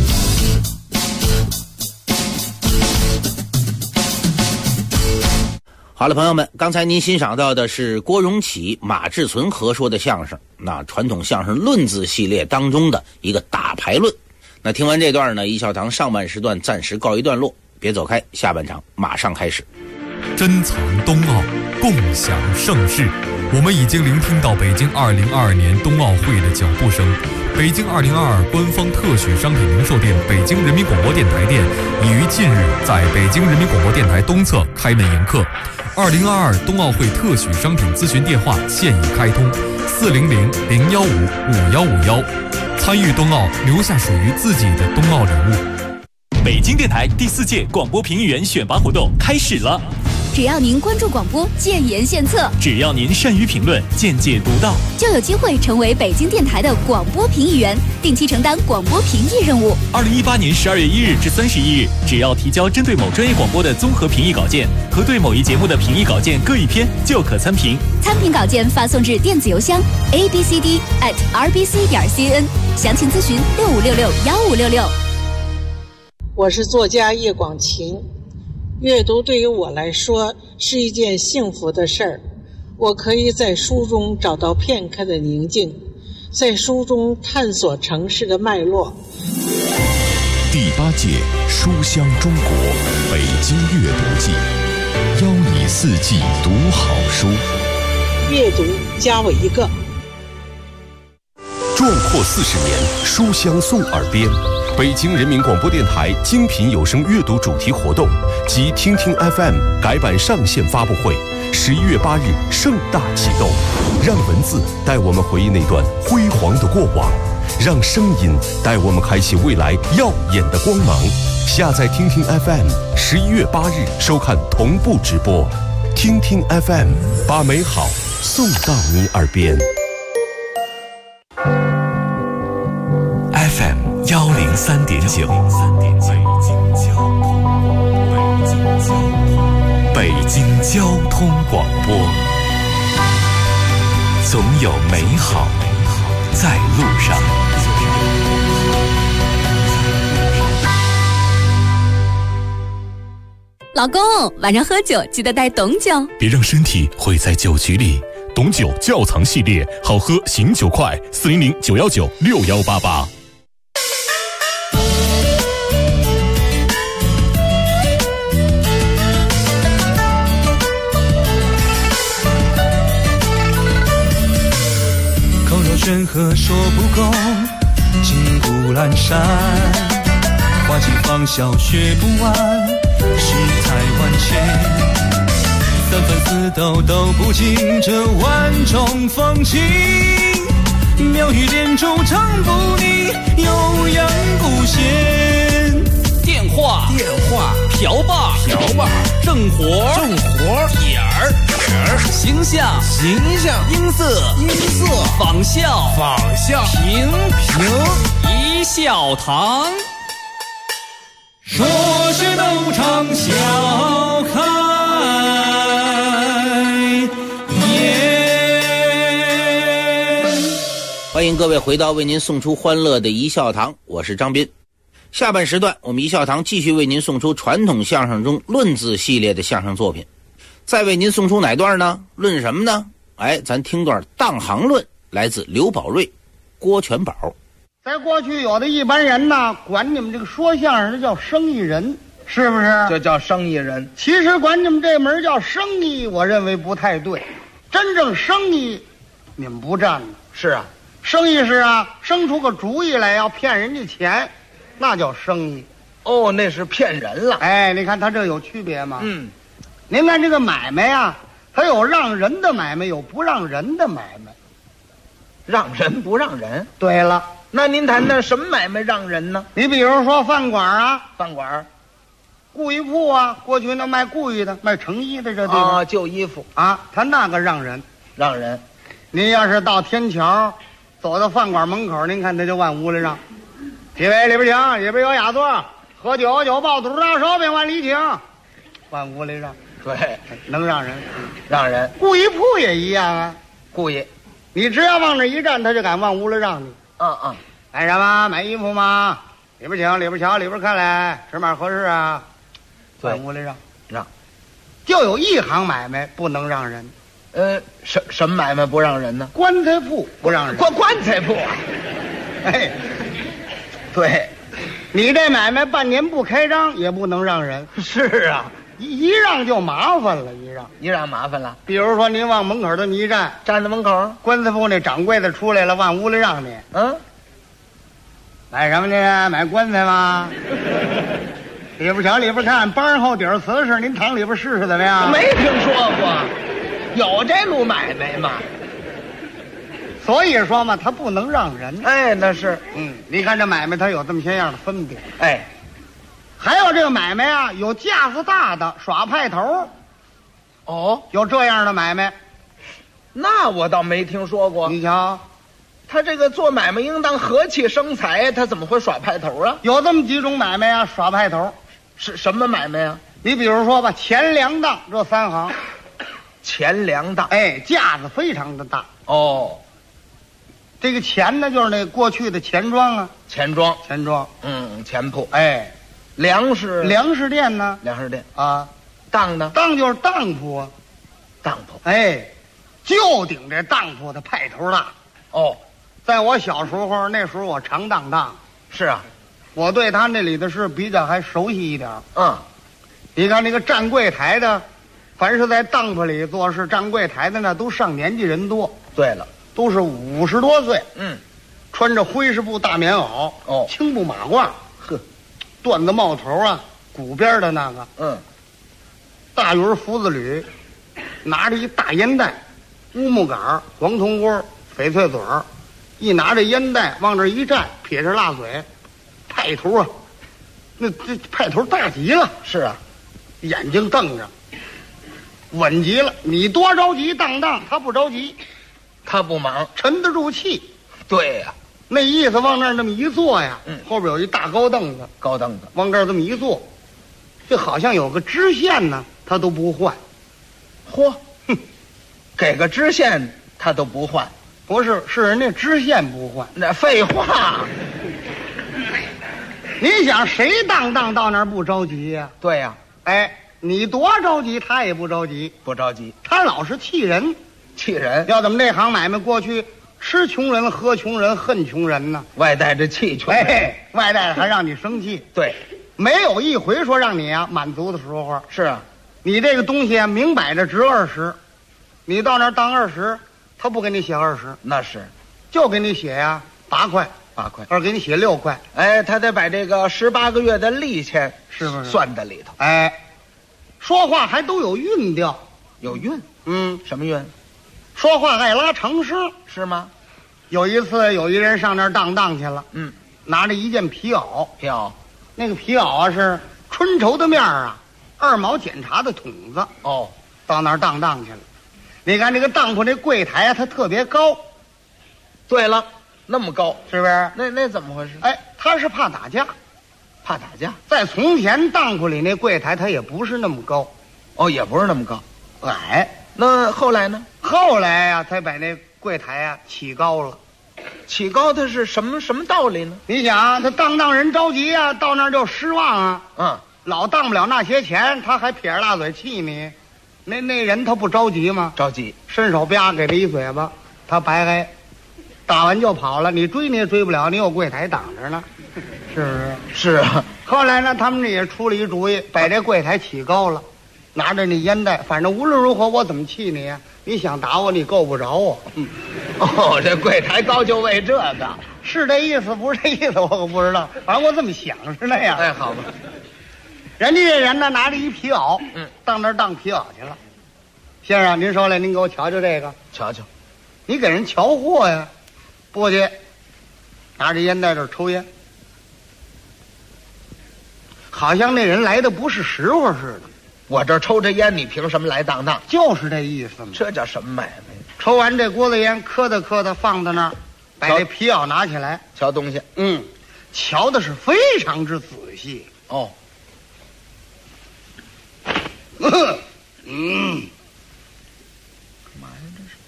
Speaker 9: 好了，朋友们，刚才您欣赏到的是郭荣启、马志存合说的相声，那传统相声论字系列当中的一个大排论。那听完这段呢，一笑堂上半时段暂时告一段落，别走开，下半场马上开始。
Speaker 12: 珍藏冬奥，共享盛世。我们已经聆听到北京2022年冬奥会的脚步声。北京2022官方特许商品零售店北京人民广播电台店已于近日在北京人民广播电台东侧开门迎客。2022冬奥会特许商品咨询电话现已开通，400-015-5151，参与冬奥，留下属于自己的冬奥礼物。
Speaker 2: 北京电台第4届广播评议员选拔活动开始了。
Speaker 4: 只要您关注广播，建言献策，
Speaker 2: 只要您善于评论，见解独到，
Speaker 4: 就有机会成为北京电台的广播评议员，定期承担广播评议任务。
Speaker 2: 2018年12月1日至31日，只要提交针对某专业广播的综合评议稿件和对某一节目的评议稿件各一篇，就可参评。
Speaker 4: 参评稿件发送至电子邮箱 abcd@rbc.cn， 详情咨询65661566。
Speaker 13: 我是作家叶广晴。阅读对于我来说是一件幸福的事儿，我可以在书中找到片刻的宁静，在书中探索城市的脉络。
Speaker 14: 第8届书香中国北京阅读季，邀你4季读好书。
Speaker 13: 阅读加我一个。
Speaker 14: 壮阔40年，书香送耳边。北京人民广播电台精品有声阅读主题活动及听听 FM 改版上线发布会，11月8日盛大启动。让文字带我们回忆那段辉煌的过往，让声音带我们开启未来耀眼的光芒。下载听听 FM，11月8日收看同步直播。听听 FM， 把美好送到你耳边。
Speaker 2: FM 103.9，北京交通广播，总有美好在路上。
Speaker 4: 老公，晚上喝酒记得带董酒，
Speaker 2: 别让身体毁在酒局里。董酒窖藏系列，好喝醒酒快，400-919-6188。
Speaker 7: 口若悬河说不够，金谷阑珊，花季芳笑学不完，世态万千。3分4斗都不尽这万种风情，妙语连珠唱不腻，悠扬不闲。
Speaker 8: 电话瓢把正活点儿形象音色仿效评一笑堂。
Speaker 7: 说是斗场笑开
Speaker 9: 欢迎各位回到为您送出欢乐的一笑堂，我是张斌。下半时段我们一笑堂继续为您送出传统相声中论字系列的相声作品。再为您送出哪段呢？论什么呢？咱听段当行论，来自刘宝瑞、郭全宝。
Speaker 11: 在过去有的一般人呢，管你们这个说相声的叫生意人，是不是？
Speaker 10: 这叫生意人。
Speaker 11: 其实管你们这门叫生意，我认为不太对。真正生意，你们不占。
Speaker 10: 是啊，
Speaker 11: 生意是生出个主意来要骗人家钱，那叫生意。
Speaker 10: 哦，那是骗人了。
Speaker 11: 你看他这有区别吗？您看这个买卖它有让人的买卖，有不让人的买卖。
Speaker 10: 让人不让人？
Speaker 11: 对了，
Speaker 10: 那您谈谈什么买卖让人呢？
Speaker 11: 你比如说饭馆
Speaker 10: 饭馆，
Speaker 11: 故衣铺啊，过去那卖故意的、卖成衣的这地方
Speaker 15: 啊，旧衣服
Speaker 11: 啊，他那个让人。您要是到天桥，走到饭馆门口，您看他就往屋里让，几位里边请，里边有雅座，喝酒酒爆肚大烧饼往里请，往屋里让。
Speaker 15: 对，
Speaker 11: 能让人，
Speaker 15: 让人。
Speaker 11: 故衣铺也一样啊，
Speaker 15: 故意，
Speaker 11: 你只要往那一站，他就敢往屋里让你。买什么？买衣服吗？里边请，里边瞧，里边看来，尺码合适啊。往屋里让，就有一行买卖不能让人。
Speaker 15: 什么买卖不让人呢？
Speaker 11: 棺材铺不让人。
Speaker 15: 棺材铺啊！
Speaker 11: 哎，
Speaker 15: 对，
Speaker 11: 你这买卖半年不开张也不能让人。
Speaker 15: 是啊，
Speaker 11: 一让就麻烦了，
Speaker 15: 一让麻烦了。
Speaker 11: 比如说您往门口这么一站，
Speaker 15: 站在门口，
Speaker 11: 棺材铺那掌柜的出来了，往屋里让你。买什么呢？买棺材吗？里边瞧，里边看，帮后底儿瓷实，您躺里边试试怎么样？
Speaker 15: 没听说过，有这路买卖吗？
Speaker 11: 所以说嘛，他不能让人。
Speaker 15: 哎，那是，
Speaker 11: 你看这买卖，它有这么些样的分别。
Speaker 15: 哎，
Speaker 11: 还有这个买卖啊，有架子大的耍派头。
Speaker 15: 哦，
Speaker 11: 有这样的买卖，
Speaker 15: 那我倒没听说过。
Speaker 11: 你瞧，
Speaker 15: 他这个做买卖应当和气生财，他怎么会耍派头啊？
Speaker 11: 有这么几种买卖啊，耍派头。
Speaker 15: 是什么买卖啊？
Speaker 11: 你比如说吧，钱粮当这3行。
Speaker 15: 钱粮当，
Speaker 11: 哎，架子非常的大。这个钱呢，就是那过去的钱庄啊。
Speaker 15: 钱庄，钱铺。
Speaker 11: 哎，粮食店呢？
Speaker 15: 粮食店
Speaker 11: 啊。
Speaker 15: 当呢？
Speaker 11: 当就是当铺啊。
Speaker 15: 当铺，
Speaker 11: 哎，就顶这当铺的派头大。在我小时候，那时候我常当。
Speaker 15: 是啊，
Speaker 11: 我对他那里的事比较还熟悉一点。你看那个站柜台的，凡是在当铺里做事站柜台的呢，都上年纪人多。
Speaker 15: 对了，
Speaker 11: 都是50多岁。穿着灰式布大棉袄，青布马褂，缎子帽头啊，鼓边的那个，大云福子履，拿着一大烟袋，乌木杆，黄铜锅，翡翠嘴儿，一拿着烟袋往这一站，撇着辣嘴，派头啊，那这派头大极了。
Speaker 15: 是啊，
Speaker 11: 眼睛瞪着，稳极了。你多着急当，他不着急，
Speaker 15: 他不忙，
Speaker 11: 沉得住气。
Speaker 15: 对呀，
Speaker 11: 那意思往那儿那么一坐呀，后边有一大高凳子，往这儿这么一坐，这好像有个支线呢，他都不换。
Speaker 15: 嚯，给个支线他都不换？
Speaker 11: 不是，是人家支线不换。
Speaker 15: 那废话。
Speaker 11: 你想谁当到那儿不着急呀？
Speaker 15: 对呀。
Speaker 11: 哎，你多着急，他也不着急。
Speaker 15: 不着急，
Speaker 11: 他老是气人。
Speaker 15: 气人？
Speaker 11: 要怎么这行买卖过去吃穷人、喝穷人、恨穷人呢？
Speaker 15: 外带着气穷人。
Speaker 11: 哎，外带还让你生气。
Speaker 15: 对，
Speaker 11: 没有一回说让你啊满足的时候。
Speaker 15: 是啊，
Speaker 11: 你这个东西啊明摆着值20，你到那儿当20，他不给你写20。
Speaker 15: 那是，
Speaker 11: 就给你写呀8块，或者给你写6块。
Speaker 15: 哎，他得把这个18个月的利钱
Speaker 11: 是不是
Speaker 15: 算在里头？
Speaker 11: 哎，说话还都有韵调，
Speaker 15: 有韵。什么韵？
Speaker 11: 说话爱拉长声，
Speaker 15: 是吗？
Speaker 11: 有一次有一人上那儿当去了，拿着一件皮袄，那个皮袄啊是春绸的面啊，2毛检查的筒子。到那儿当去了。你看这个当铺那柜台啊，它特别高。
Speaker 15: 对了，那么高，
Speaker 11: 是不是？
Speaker 15: 那怎么回事？
Speaker 11: 哎，他是怕打架。
Speaker 15: 怕打架？
Speaker 11: 在从前当铺里那柜台，它也不是那么高。
Speaker 15: 也不是那么高，
Speaker 11: 矮。
Speaker 15: 那后来呢？
Speaker 11: 后来呀，才把那柜台啊起高了。
Speaker 15: 起高它是什么道理呢？
Speaker 11: 你想啊，他当人着急啊，到那儿就失望啊。老当不了那些钱，他还撇着大嘴气你。那人他不着急吗？
Speaker 15: 着急，
Speaker 11: 伸手啪给他一嘴巴，他白挨，打完就跑了。你追你也追不了，你有柜台挡着呢，是不是？
Speaker 15: 是啊。
Speaker 11: 后来呢，他们这也出了一主意，把这柜台起高了。拿着那烟袋，反正无论如何我怎么气你呀？你想打我，你够不着我。
Speaker 15: 这柜台高就为这个，
Speaker 11: 是这意思不是这意思我可不知道，反正我这么想是那样。
Speaker 15: 哎，好吧。
Speaker 11: 人家这人呢拿着一皮袄，到那儿当皮袄去了。先生，您说来，您给我瞧瞧这个。
Speaker 15: 瞧瞧，
Speaker 11: 你给人瞧货呀？不去，拿着烟袋这抽烟。 好像那人来的不是时候似的。
Speaker 15: 我这抽着烟，你凭什么来当当？
Speaker 11: 就是这意思嘛。
Speaker 15: 这叫什么买卖？
Speaker 11: 抽完这锅子烟，磕哒放在那儿，把这皮袄拿起来
Speaker 15: 瞧东西。
Speaker 11: 瞧的是非常之仔细。
Speaker 15: 哦。
Speaker 11: 干嘛呀？
Speaker 15: 这是。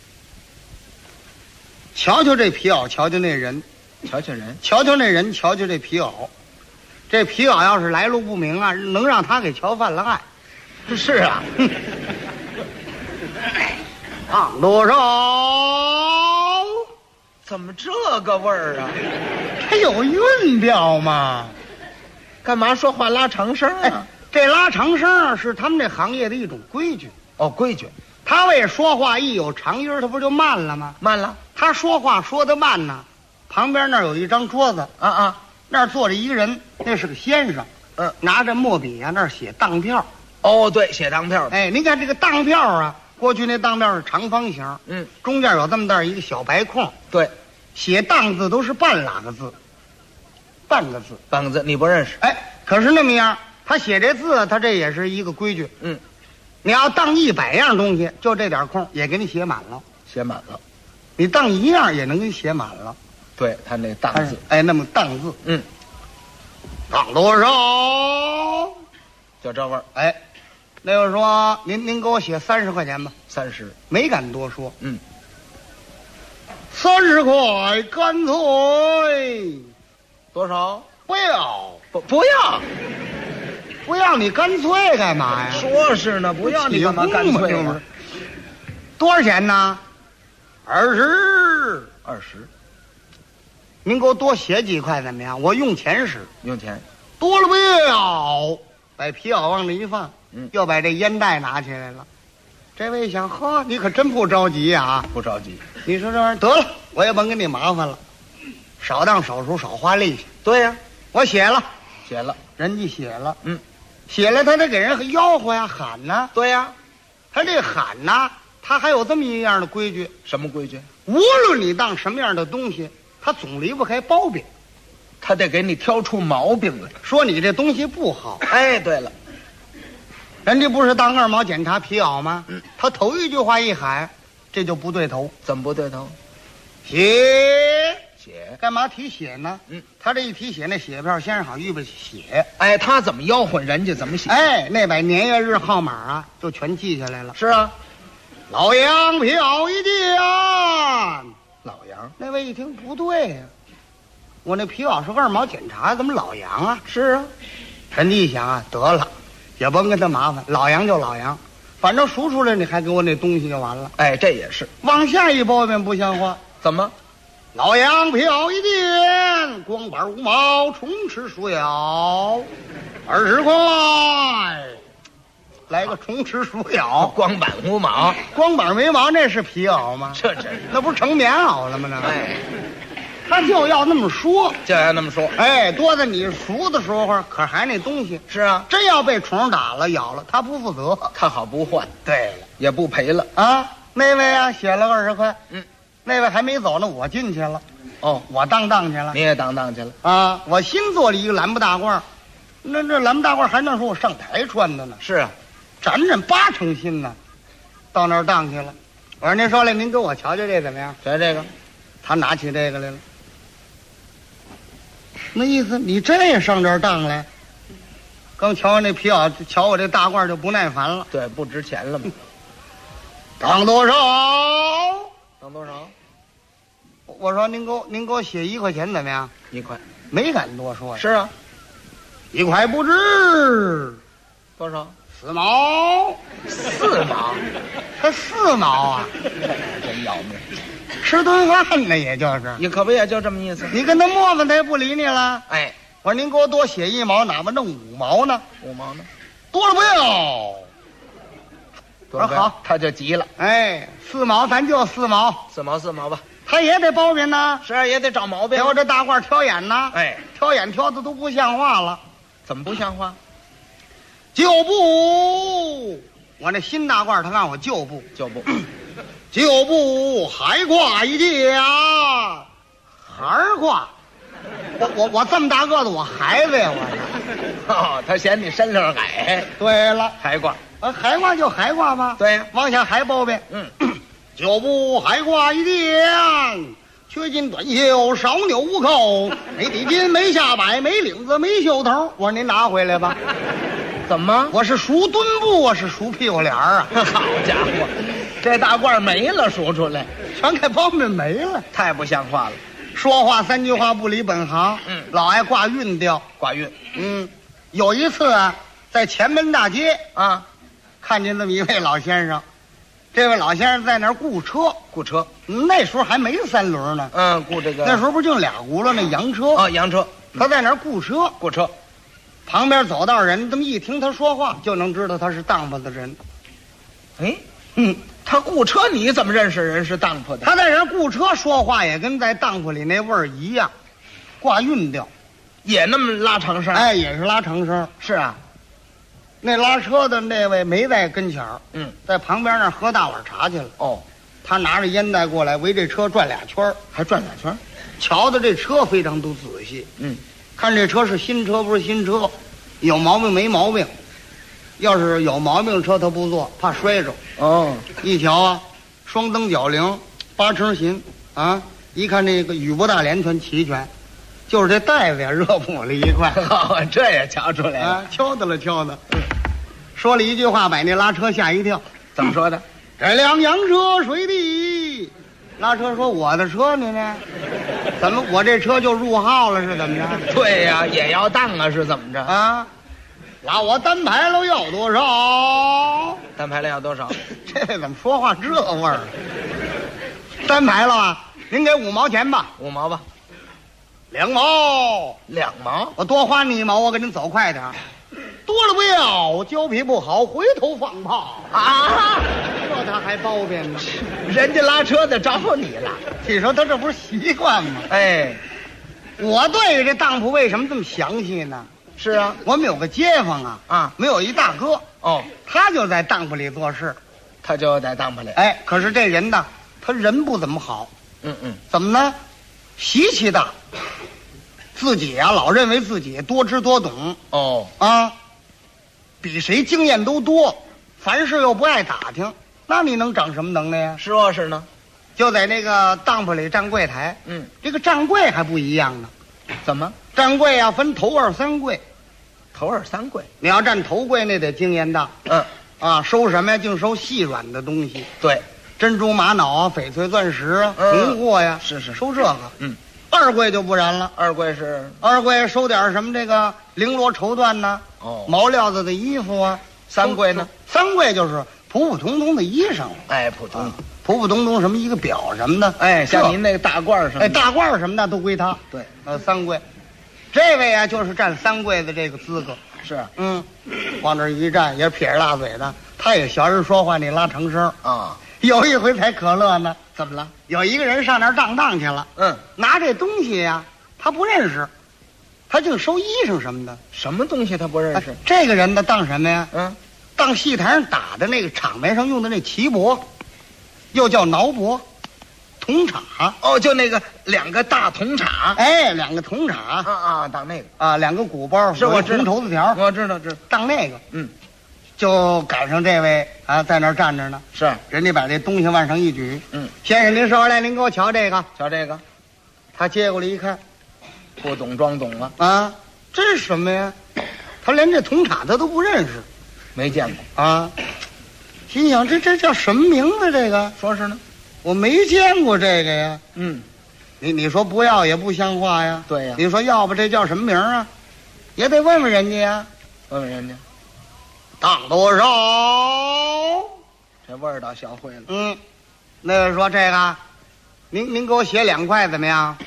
Speaker 11: 瞧瞧这皮袄，瞧瞧那人，
Speaker 15: 瞧瞧人，
Speaker 11: 瞧瞧那人，瞧瞧这皮袄。这皮袄要是来路不明啊，能让他给瞧犯了案。
Speaker 15: 是啊。
Speaker 11: 烫多少？
Speaker 15: 怎么这个味儿啊？
Speaker 11: 它有韵调嘛？
Speaker 15: 干嘛说话拉长声啊？
Speaker 11: 这拉长声是他们这行业的一种规矩。
Speaker 15: 哦，规矩。
Speaker 11: 他为说话一有长音，他不就慢了吗？
Speaker 15: 慢了。
Speaker 11: 他说话说得慢呢，旁边那儿有一张桌子那儿坐着一个人，那是个先生，拿着墨笔啊，那儿写当票。
Speaker 15: 哦，对，写当票。
Speaker 11: 哎，您看这个当票啊，过去那当票是长方形，中间有这么大一个小白空。
Speaker 15: 对，
Speaker 11: 写当字都是半拉个字，半个字，
Speaker 15: 你不认识。
Speaker 11: 哎，可是那么样，他写这字，他这也是一个规矩。你要当100样东西，就这点空也给你写满了，
Speaker 15: 写满了。
Speaker 11: 你当1样也能给你写满了。
Speaker 15: 对，他那当字，
Speaker 11: 哎，那么当字，当多少？
Speaker 15: 就这味儿。
Speaker 11: 哎，那就说您给我写30块钱吧。
Speaker 15: 30，
Speaker 11: 没敢多说。30块，干脆
Speaker 15: 多少？
Speaker 11: 不要，
Speaker 15: 不要，
Speaker 11: 不要，你干脆干嘛呀？
Speaker 15: 说是呢，不要你干嘛干脆呢？
Speaker 11: 多少钱呢？20。您给我多写几块怎么样？我用钱使。
Speaker 15: 用钱。
Speaker 11: 多了不要，把皮袄往这一放，又把这烟袋拿起来了。这位想，呵，你可真不着急呀？
Speaker 15: 不着急。
Speaker 11: 你说这玩意儿得了，我也甭跟你麻烦了，少当手术，少花力气。
Speaker 15: 对呀，
Speaker 11: 我写了，人家写了，写了他得给人吆喝呀，喊呐。
Speaker 15: 对呀，
Speaker 11: 他这喊呐，他还有这么一样的规矩。
Speaker 15: 什么规矩？
Speaker 11: 无论你当什么样的东西，他总离不开包庇，
Speaker 15: 他得给你挑出毛病来，
Speaker 11: 说你这东西不好。
Speaker 15: 哎，对了，
Speaker 11: 人家不是当2毛检查皮袄吗？他头一句话一喊，这就不对头。
Speaker 15: 怎么不对头？
Speaker 11: 写，干嘛提血呢？他这一提血，那血票先生好预备写。
Speaker 15: 哎，他怎么吆喝人家怎么写？
Speaker 11: 哎，那把年月日号码啊，就全记下来了。
Speaker 15: 是啊，
Speaker 11: 老杨票一件。
Speaker 15: 老杨，
Speaker 11: 那位一听不对呀，我那皮袄是2毛检查，怎么老杨啊？
Speaker 15: 是啊，
Speaker 11: 人家一想啊，得了，也甭跟他麻烦，老杨就老杨，反正赎出来你还给我那东西就完了。
Speaker 15: 哎，这也是。
Speaker 11: 往下一包便不像话。
Speaker 15: 怎么？
Speaker 11: 老杨票一件，光板5毛，虫吃鼠咬，20块。来个虫吃鼠咬，
Speaker 15: 光板5毛，
Speaker 11: 光板没毛，那是皮袄吗？
Speaker 15: 这真是，
Speaker 11: 那不是成棉袄了吗？那
Speaker 15: 哎，
Speaker 11: 他就要那么说，哎，多在你赎的时候，可还那东西
Speaker 15: 是啊，
Speaker 11: 真要被虫打了咬了，他不负责，
Speaker 15: 看好不换。
Speaker 11: 对了，
Speaker 15: 也不赔了
Speaker 11: 啊。那位啊，写了20块，那位还没走呢，我进去了。
Speaker 15: 哦，
Speaker 11: 我当去了，
Speaker 15: 你也当去了
Speaker 11: 啊？我新做了一个蓝布大褂，那蓝布大褂还能说我上台穿的呢？
Speaker 15: 是啊。
Speaker 11: 展8成新呢，到那儿当去了。我说您说来，您给我瞧瞧这怎么样？
Speaker 15: 瞧这个，
Speaker 11: 他拿起这个来了。那意思你这也上这儿当来？刚瞧完那皮袄，瞧我这大褂就不耐烦了。
Speaker 15: 对，不值钱了嘛。
Speaker 11: 当多少？
Speaker 15: 当多少？
Speaker 11: 我说您给我写1块钱怎么样
Speaker 15: ？1块，
Speaker 11: 没敢多说呀。
Speaker 15: 是啊
Speaker 11: ，1块不值。
Speaker 15: 多少
Speaker 11: ？4毛
Speaker 15: ，4毛，
Speaker 11: 他4毛啊，
Speaker 15: 真要命！
Speaker 11: 吃顿饭呢，也就是，
Speaker 15: 也可不也就这么意思。
Speaker 11: 你跟他磨磨，他也不理你了。
Speaker 15: 哎，
Speaker 11: 我说您给我多写1毛，哪怕弄5毛呢
Speaker 15: ？5毛呢？
Speaker 11: 多了不要。
Speaker 15: 我说好，他就急了。
Speaker 11: 哎，4毛咱就4毛
Speaker 15: ，4毛吧。
Speaker 11: 他也得包庇呢，
Speaker 15: 是啊，也得找毛病。
Speaker 11: 我这大褂挑眼呢，
Speaker 15: 哎，
Speaker 11: 挑眼挑的都不像话了。
Speaker 15: 怎么不像话？
Speaker 11: 旧布，我那新大褂他让我旧布，旧布还挂一件，还挂， 我这么大个子，我孩子呀，我。
Speaker 15: 哦，他嫌你身量矮。
Speaker 11: 对了，
Speaker 15: 海挂。
Speaker 11: 海挂就海挂吧。
Speaker 15: 对呀，
Speaker 11: 往下海包呗。九部海挂一将，缺斤短袖，少扭无扣，没底襟，没下摆，没领子，没袖头。我说您拿回来吧。
Speaker 15: 怎么？
Speaker 11: 我是数墩布，我是数屁股脸啊！
Speaker 15: 好家伙，这大褂没了，数出来，
Speaker 11: 全给包面没了，
Speaker 15: 太不像话了。
Speaker 11: 说话3句话不离本行，老爱挂韵调，
Speaker 15: 挂韵。
Speaker 11: 有一次啊，在前门大街
Speaker 15: 啊，
Speaker 11: 看见这么一位老先生，这位老先生在那儿雇车，那时候还没3轮呢，
Speaker 15: 雇这个，
Speaker 11: 那时候不就2轱辘那洋车
Speaker 15: 啊，洋车，
Speaker 11: 他在那儿雇车，旁边走道人，这么一听他说话，就能知道他是当铺的人。
Speaker 15: 他雇车，你怎么认识人是当铺的？
Speaker 11: 他在人雇车说话也跟在当铺里那味儿一样，挂韵调，
Speaker 15: 也那么拉长声。
Speaker 11: 哎，也是拉长声。
Speaker 15: 是啊，
Speaker 11: 那拉车的那位没在跟前儿，在旁边那儿喝大碗茶去了。
Speaker 15: 哦，
Speaker 11: 他拿着烟袋过来，围这车转2圈，
Speaker 15: 还转2圈，
Speaker 11: 瞧的这车非常都仔细。看这车是新车不是新车，有毛病没毛病。要是有毛病车他不坐，怕摔着。一瞧啊，双蹬脚铃，8成新啊！一看这个雨不大连全齐全，就是这袋子呀热抹了一块。
Speaker 15: 这也瞧出来了，
Speaker 11: 敲的。说了一句话，把那拉车吓一跳。
Speaker 15: 怎么说的？
Speaker 11: 这辆洋车谁的？拉车说我的车呢？怎么我这车就入号了是怎么着？
Speaker 15: 对呀，也要当啊是怎么着
Speaker 11: 啊？拉我单排了要多少？
Speaker 15: 单排了要多少？
Speaker 11: 这怎么说话这味儿？单排了啊？您给5毛钱吧。
Speaker 15: 5毛吧。
Speaker 11: 2毛
Speaker 15: ，2毛，
Speaker 11: 我多花你1毛，我给您走快点。多了不要，胶皮不好，回头放炮
Speaker 15: 啊！
Speaker 11: 这他还包庇呢？
Speaker 15: 人家拉车的找你了，
Speaker 11: 你说他这不是习惯吗？
Speaker 15: 哎，
Speaker 11: 我对这当铺为什么这么详细呢？
Speaker 15: 是啊，
Speaker 11: 我们有个街坊啊，没有一大哥
Speaker 15: 哦，
Speaker 11: 他就在当铺里做事，
Speaker 15: 他就在当铺里。
Speaker 11: 哎，可是这人呢，他人不怎么好。怎么呢？习气大。 自己啊，老认为自己多知多懂比谁经验都多，凡事又不爱打听，那你能长什么能耐呀？
Speaker 15: 是呢，
Speaker 11: 就在那个当铺里站柜台，这个站柜还不一样呢。
Speaker 15: 怎么？
Speaker 11: 站柜啊，分头2、3柜，
Speaker 15: 头2、3柜。
Speaker 11: 你要站头柜，那得经验大。收什么呀？净收细软的东西。
Speaker 15: 对，
Speaker 11: 珍珠、玛瑙啊，翡翠、钻石啊，红货呀，
Speaker 15: 是
Speaker 11: 收这个。2柜就不然了
Speaker 15: ，2柜是
Speaker 11: 2柜收点什么这个绫罗绸缎呐，毛料子的衣服啊。
Speaker 15: 3柜呢
Speaker 11: ？3柜就是普普通通的衣裳，
Speaker 15: 哎，普
Speaker 11: 通通什么一个表什么的，
Speaker 15: 哎，像您那个大褂什么的，
Speaker 11: 哎，大褂什么的都归他。
Speaker 15: 对
Speaker 11: ，3柜，这位啊就是占3柜的这个资格。
Speaker 15: 是，
Speaker 11: 往这一站也撇着大嘴的，他也学人说话，你拉长声
Speaker 15: 啊。
Speaker 11: 有一回才可乐呢，
Speaker 15: 怎么了？
Speaker 11: 有一个人上那儿当去了，拿这东西呀，他不认识，他净收衣裳什么的。
Speaker 15: 什么东西他不认识？
Speaker 11: 这个人呢，当什么呀？当戏台上打的那个场面上用的那旗帛，又叫挠帛，铜镲。
Speaker 15: 哦，就那个2个大铜镲。
Speaker 11: 哎，2个铜镲。
Speaker 15: 当那个
Speaker 11: 2个鼓包，
Speaker 15: 是我
Speaker 11: 红绸子条。
Speaker 15: 我知道，
Speaker 11: 当那个。就赶上这位在那儿站着呢。
Speaker 15: 是，
Speaker 11: 人家把这东西往上一举。先生您收来，您给我瞧这个。
Speaker 15: 瞧这个。
Speaker 11: 他接过来一看，
Speaker 15: 不懂装懂了
Speaker 11: 这是什么呀？他连这铜镲他都不认识，
Speaker 15: 没见过
Speaker 11: 心想这叫什么名字？这个
Speaker 15: 说是呢，
Speaker 11: 我没见过这个呀。你说不要也不像话呀。
Speaker 15: 对呀。
Speaker 11: 你说要不这叫什么名啊？也得问问人家呀。
Speaker 15: 问问人家。
Speaker 11: 当多少？
Speaker 15: 这味儿倒学会了。
Speaker 11: 那位说这个，您给我写2块怎么样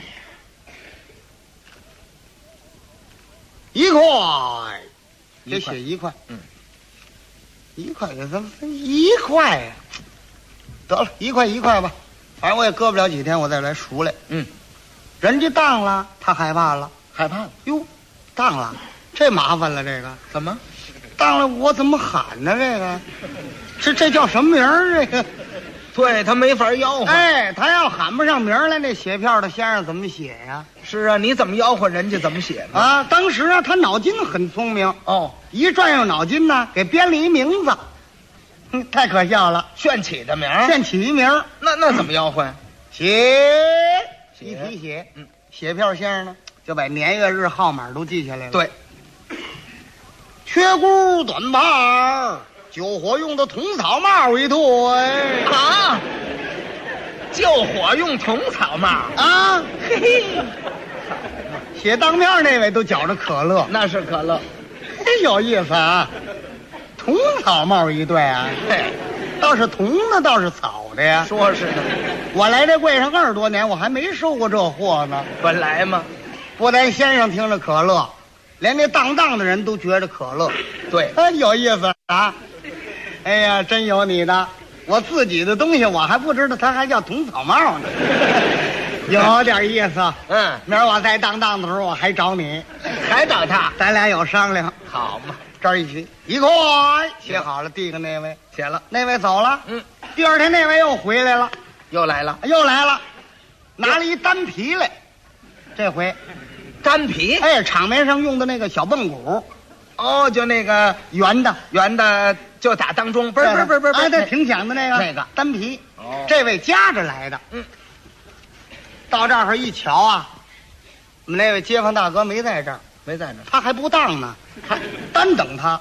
Speaker 11: ？1块，得写1块。1块给咱们1块呀。得了，1块吧，反正我也搁不了几天，我再来赎来。人家当了，他害怕了。哟，当了，这麻烦了。这个
Speaker 15: 怎么？
Speaker 11: 当了我怎么喊呢？这个，这叫什么名儿？这个
Speaker 15: 对他没法吆喝。
Speaker 11: 哎，他要喊不上名来，那写票的先生怎么写呀？
Speaker 15: 是啊，你怎么吆喝人家怎么写呢？
Speaker 11: 啊，当时啊，他脑筋很聪明
Speaker 15: 哦，
Speaker 11: 一转悠脑筋呢，给编了一名字，太可笑了，
Speaker 15: 炫起的名，
Speaker 11: 炫起一名。
Speaker 15: 那怎么吆喝呀？
Speaker 11: 一提写，写票先生呢就把年月日号码都记下来了。
Speaker 15: 对，
Speaker 11: 缺箍短把救火用的铜草帽一对
Speaker 15: 啊，救火用铜草帽
Speaker 11: 啊，嘿嘿。写当面那位都觉着可乐，
Speaker 15: 那是可乐，
Speaker 11: 有意思啊！铜草帽一对啊，
Speaker 15: 嘿，
Speaker 11: 倒是铜的，倒是草的呀。
Speaker 15: 说是的，
Speaker 11: 我来这柜上20多年，我还没收过这货呢。
Speaker 15: 本来嘛，
Speaker 11: 不但先生听着可乐，连那当的人都觉着可乐。
Speaker 15: 对，
Speaker 11: 有意思啊！哎呀，真有你的！我自己的东西我还不知道，它还叫铜草帽呢。有点意思。明儿我再当的时候，我还找你，
Speaker 15: 还找他，
Speaker 11: 咱俩有商量。
Speaker 15: 好嘛，
Speaker 11: 这儿一块写好了，递给那位，
Speaker 15: 写了，
Speaker 11: 那位走了。第二天那位又回来了，
Speaker 15: 又来了，
Speaker 11: 拿了一单皮来。这回
Speaker 15: 单皮，
Speaker 11: 哎，场面上用的那个小泵鼓。
Speaker 15: 哦，就那个圆的，就打当中，不是，
Speaker 11: 哎，对，挺响的那个单皮。哦，这位夹着来的。到这儿一瞧啊，我们那位街坊大哥没在这儿，他还不当呢，还单等他。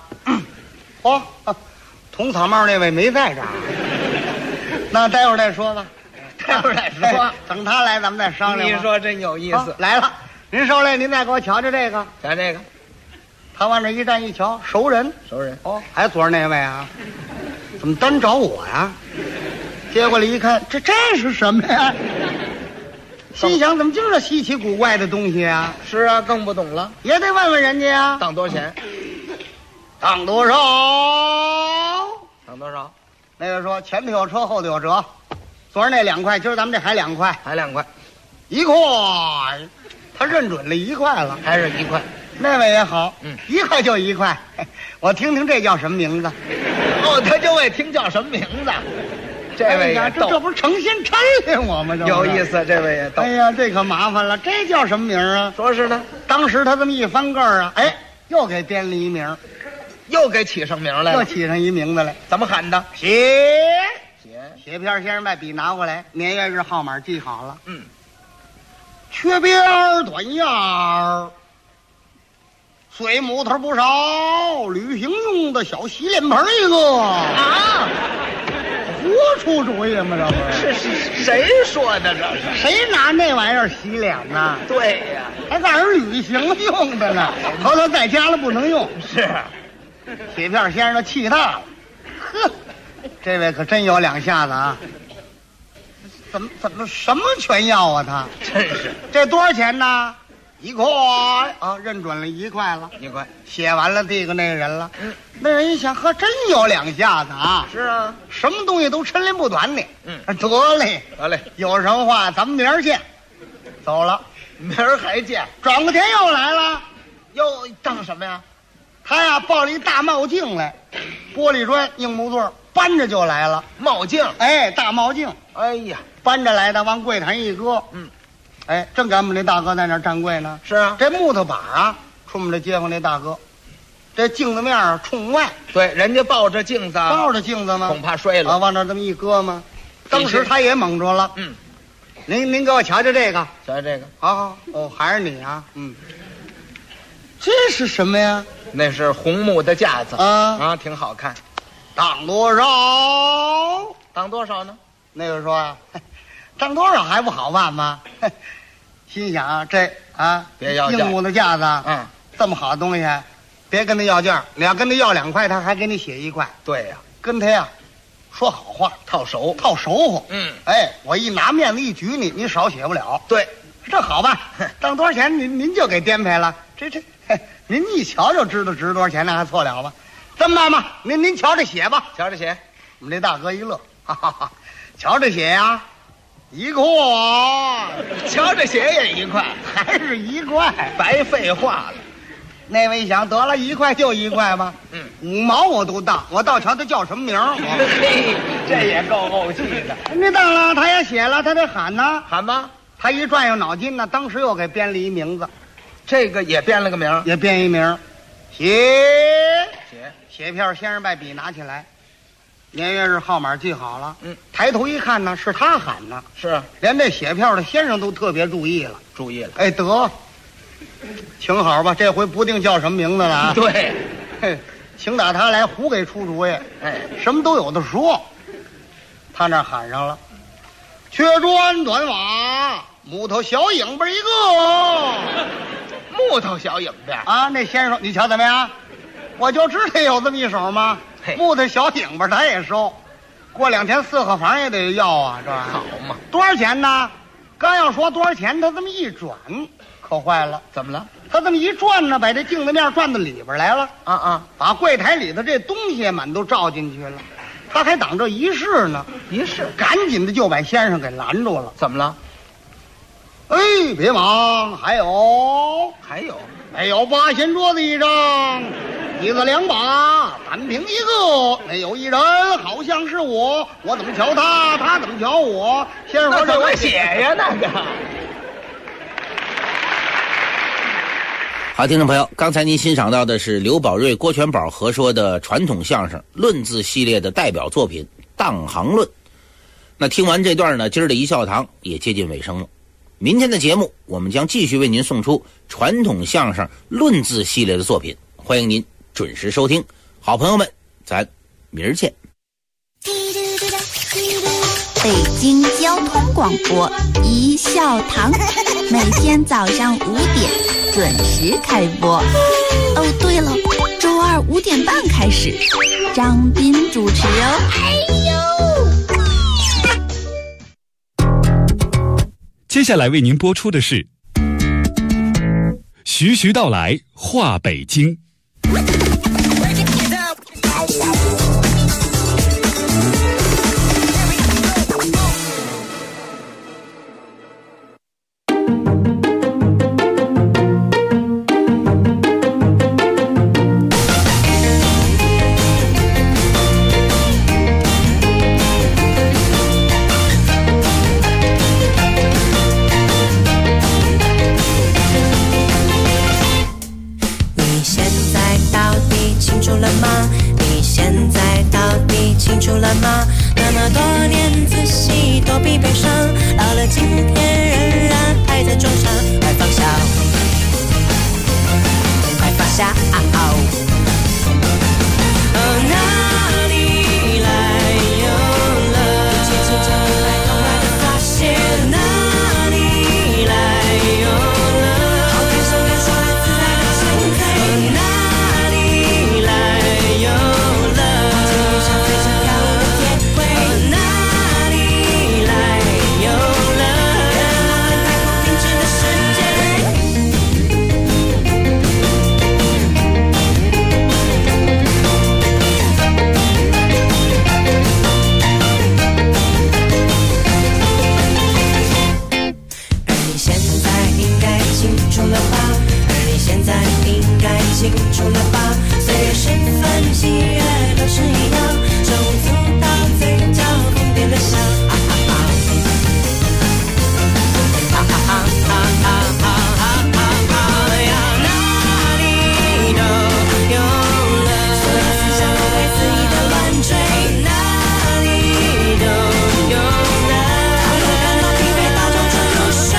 Speaker 11: 铜草帽那位没在这儿，那待会儿再说吧。等他来咱们再商量。
Speaker 15: 你说真有意思。
Speaker 11: 来了，您受累，您再给我瞧瞧这个。
Speaker 15: 瞧这个。
Speaker 11: 他往这一站一瞧，熟人。哦，还昨儿那位啊，怎么单找我呀？接过来一看，这是什么呀？心想怎么就是稀奇古怪的东西啊？
Speaker 15: 是啊，更不懂了，
Speaker 11: 也得问问人家呀。
Speaker 15: 当多少钱？
Speaker 11: 当多少？
Speaker 15: 当多少？
Speaker 11: 那个说前头有车，后头有折。昨儿那2块，今儿咱们这还2块，
Speaker 15: 还2块
Speaker 11: ，1块。他认准了1块了，
Speaker 15: 还是1块。
Speaker 11: 那位也好，1块就1块。我听听这叫什么名字？
Speaker 15: 哦，他就爱听叫什么名字。这位也逗，
Speaker 11: 这不是成心抻练我吗？
Speaker 15: 有意思，这位也逗。
Speaker 11: 哎呀，这可麻烦了，这叫什么名啊？
Speaker 15: 说是呢。
Speaker 11: 当时他这么一翻个儿啊，哎，又给编了一名，
Speaker 15: 又给起上名来了，
Speaker 11: 又起上一名字来。
Speaker 15: 怎么喊的？
Speaker 11: 写票先生把笔拿过来，年月日号码记好了。缺边短样儿，碎木头不少，旅行用的小洗脸盆一个
Speaker 15: 啊！
Speaker 11: 活出主意吗？这不
Speaker 15: 是谁说的？这是
Speaker 11: 谁拿那玩意儿洗脸呢？
Speaker 15: 对呀，
Speaker 11: 还告诉旅行用的呢，后头在家了不能用。
Speaker 15: 是，
Speaker 11: 写票先生都气大了。呵，这位可真有2下子啊！怎么什么全要啊？他
Speaker 15: 真是。
Speaker 11: 这多少钱呢？1块啊，认准了1块了。
Speaker 15: 1块，
Speaker 11: 写完了递给那个人了。那人一想，呵，真有2下子啊！
Speaker 15: 是啊，
Speaker 11: 什么东西都抻连不短的。得嘞，有什么话咱们明儿见。走了，
Speaker 15: 明儿还见。
Speaker 11: 转过天又来了，
Speaker 15: 又当什么呀？
Speaker 11: 他呀抱了一大帽镜来，玻璃砖硬木座，搬着就来了。
Speaker 15: 帽镜，
Speaker 11: 哎，大帽镜，
Speaker 15: 哎呀，
Speaker 11: 搬着来的，往柜台一搁。哎，正赶我们那大哥在那站柜呢。
Speaker 15: 是啊，
Speaker 11: 这木头板啊，冲我们这街坊那大哥，这镜子面啊冲外。
Speaker 15: 对，人家抱着镜子
Speaker 11: 吗？
Speaker 15: 恐怕摔了
Speaker 11: 啊，往那这么一搁吗？当时他也蒙着了。您给我瞧瞧这个，
Speaker 15: 瞧瞧这个。
Speaker 11: 好，哦，还是你啊。这是什么呀？
Speaker 15: 那是红木的架子啊，挺好看。
Speaker 11: 当多少？
Speaker 15: 当多少呢？
Speaker 11: 那个说啊，当多少还不好办吗？心想这啊，
Speaker 15: 别要
Speaker 11: 硬木的架子，这么好的东西，别跟他要价。你要跟他要2块，他还给你写1块。
Speaker 15: 对呀，
Speaker 11: 跟他呀说好话，
Speaker 15: 套熟
Speaker 11: 乎。哎，我一拿面子一举你少写不了。
Speaker 15: 对，
Speaker 11: 这好吧，当多少钱您就给颠沛了。这您一瞧就知道值多少钱，那还错了吧？这么办吧，您瞧着写吧，
Speaker 15: 瞧着写。
Speaker 11: 我们这大哥一乐，哈哈哈，瞧着写呀，1块，
Speaker 15: 瞧着写也1块，
Speaker 11: 还是1块，
Speaker 15: 白废话了。
Speaker 11: 那位一想，得了1块就1块吧，5毛我都当，我倒瞧他叫什么名儿。
Speaker 15: 这也够怄气的。
Speaker 11: 你当了，他也写了，他得喊呐，
Speaker 15: 喊吧。
Speaker 11: 他一转悠脑筋呢，当时又给编了一名字，
Speaker 15: 这个也编了个名，
Speaker 11: 也编一名，写票，先生把笔拿起来，年月日号码记好了。抬头一看呢，是他喊呢，
Speaker 15: 是
Speaker 11: 连这写票的先生都特别注意了。哎，得，请好吧，这回不定叫什么名字了啊。
Speaker 15: 对，
Speaker 11: 请打他来，胡给出主意。什么都有的说。他那喊上了，缺砖短瓦，木头小影子一个。
Speaker 15: 木头小影子
Speaker 11: 啊！那先生说，你瞧怎么样？我就知道有这么一手嘛。木头小影子他也收，过2天4合房也得要啊，这
Speaker 15: 好嘛？
Speaker 11: 多少钱呢？刚要说多少钱，他这么一转，可坏了。
Speaker 15: 怎么了？
Speaker 11: 他这么一转呢，把这镜子面转到里边来了。把柜台里头这东西满都照进去了。他还等着仪式呢，赶紧的就把先生给拦住了。
Speaker 15: 怎么了？
Speaker 11: 哎，别忙，还有8仙桌子1张，椅子2把，单凭一个，没有一人，好像是我怎么瞧他，他怎么瞧我？先生说
Speaker 15: 怎么写呀？那个。
Speaker 9: 好，听众朋友，刚才您欣赏到的是刘宝瑞、郭全宝合说的传统相声《论字》系列的代表作品《当行论》。那听完这段呢，今儿的一笑堂也接近尾声了。明天的节目，我们将继续为您送出传统相声《论字》系列的作品，欢迎您准时收听。好朋友们，咱明儿见。
Speaker 4: 北京交通广播一笑堂，每天早上5点准时开播。哦，对了，周二5点半开始，张斌主持哦。
Speaker 12: 接下来为您播出的是徐徐道来话北京。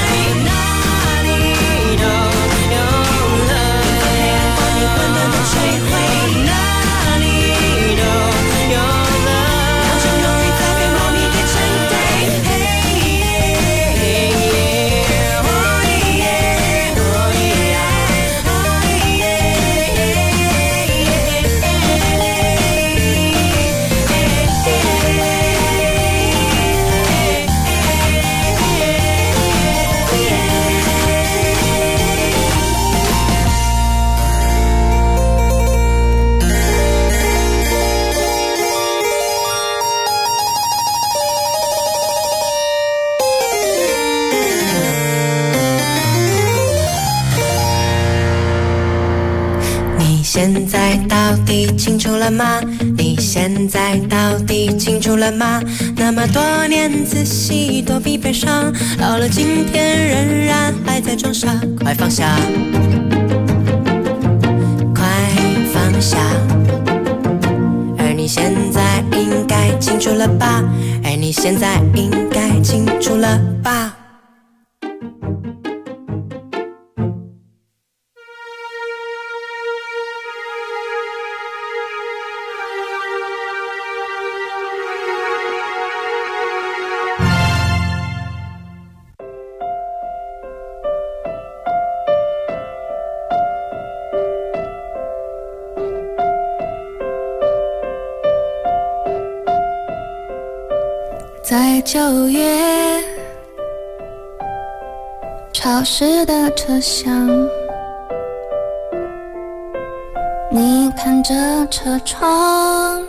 Speaker 16: 水现在到底清楚了吗？你现在到底清楚了吗？那么多年仔细躲避悲伤，到了今天仍然还在装傻。快放下，快放下。而你现在应该清楚了吧？而你现在应该清楚了吧？
Speaker 17: 在9月潮湿的车厢，你看着车窗，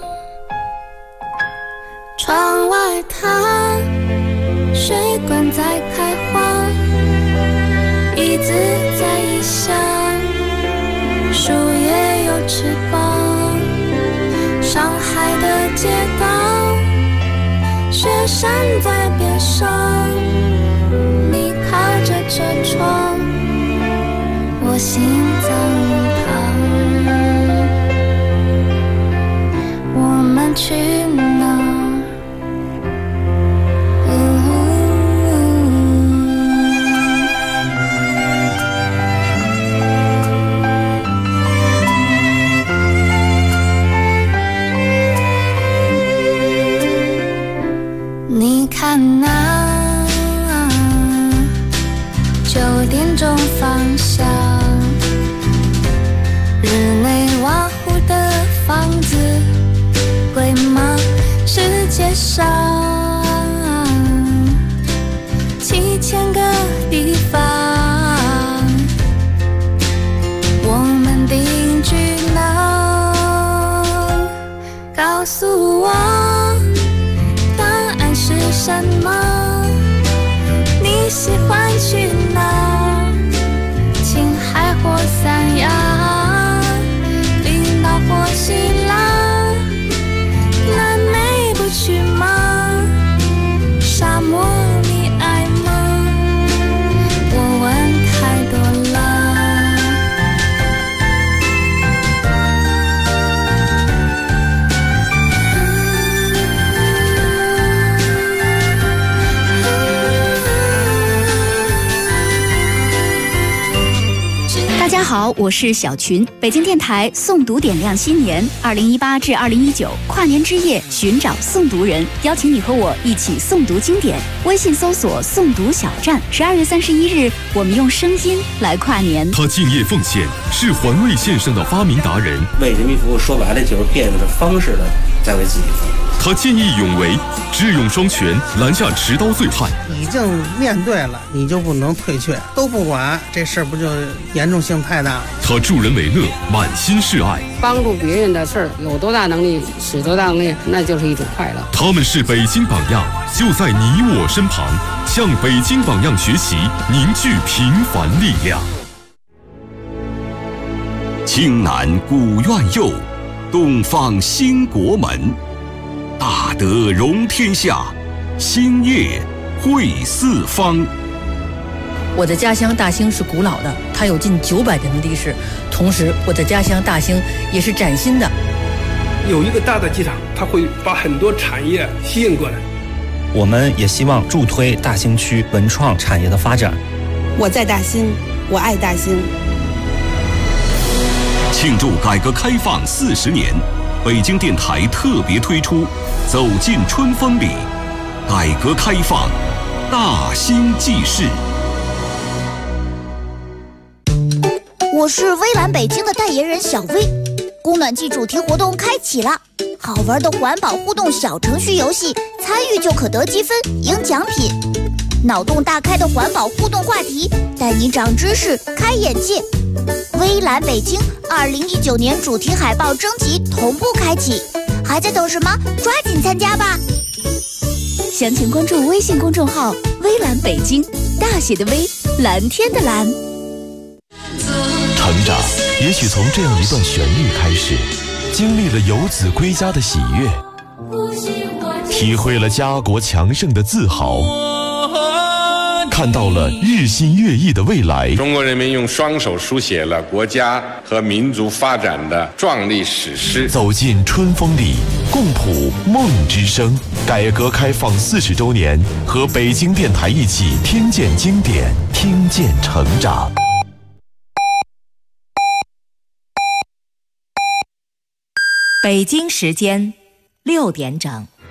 Speaker 17: 窗外它水管在开花，椅子在异乡，树叶有翅膀，上海的街道，雪山在边上，你靠着车窗，我心脏旁，我们去哪？你看那9点钟方向，日内瓦湖的房子贵吗？世界上7000个地方，我们定居哪？告诉我是什么？你喜欢去哪？青海或三亚，冰岛或希腊，南美不去吗？沙漠你爱吗？我问太多了。
Speaker 1: 大家好，我是小群。北京电台诵读点亮新年2018至2019跨年之夜，寻找诵读人，邀请你和我一起诵读经典。微信搜索诵读小站。12月31日，我们用声音来跨年。
Speaker 14: 他敬业奉献，是环卫线上的发明达人，
Speaker 18: 为人民服务，说白了就是变着方式的在为自己服务。
Speaker 14: 他见义勇为，智勇双全，拦下持刀醉汉。
Speaker 19: 已经面对了，你就不能退却，都不管，这事儿不就严重性太大了？
Speaker 14: 他助人为乐，满心是爱，
Speaker 20: 帮助别人的事儿，有多大能力使多大能力，那就是一种快乐。
Speaker 14: 他们是北京榜样，就在你我身旁，向北京榜样学习，凝聚平凡力量。
Speaker 21: 青南古院右，东方兴国门，大德容天下，兴业汇四方。
Speaker 22: 我的家乡大兴是古老的，它有近900年的历史。同时，我的家乡大兴也是崭新的。
Speaker 23: 有一个大的机场，它会把很多产业吸引过来。
Speaker 24: 我们也希望助推大兴区文创产业的发展。
Speaker 25: 我在大兴，我爱大兴。
Speaker 21: 庆祝改革开放40年，北京电台特别推出《走进春风里》，改革开放大兴记事。
Speaker 4: 我是微蓝北京的代言人小薇，供暖季主题活动开启了，好玩的环保互动小程序游戏，参与就可得积分赢奖品。脑洞大开的环保互动话题，带你长知识开眼界。微蓝北京2019年主题海报征集同步开启，还在等什么？抓紧参加吧！详情关注微信公众号微蓝北京，大写的微，蓝天的蓝。
Speaker 2: 成长也许从这样一段旋律开始，经历了游子归家的喜悦，体会了家国强盛的自豪，看到了日新月异的未来。
Speaker 3: 中国人民用双手书写了国家和民族发展的壮丽史诗。
Speaker 2: 走进春风里，共谱梦之声。改革开放40周年，和北京电台一起听见经典，听见成长。
Speaker 5: 北京时间6点整。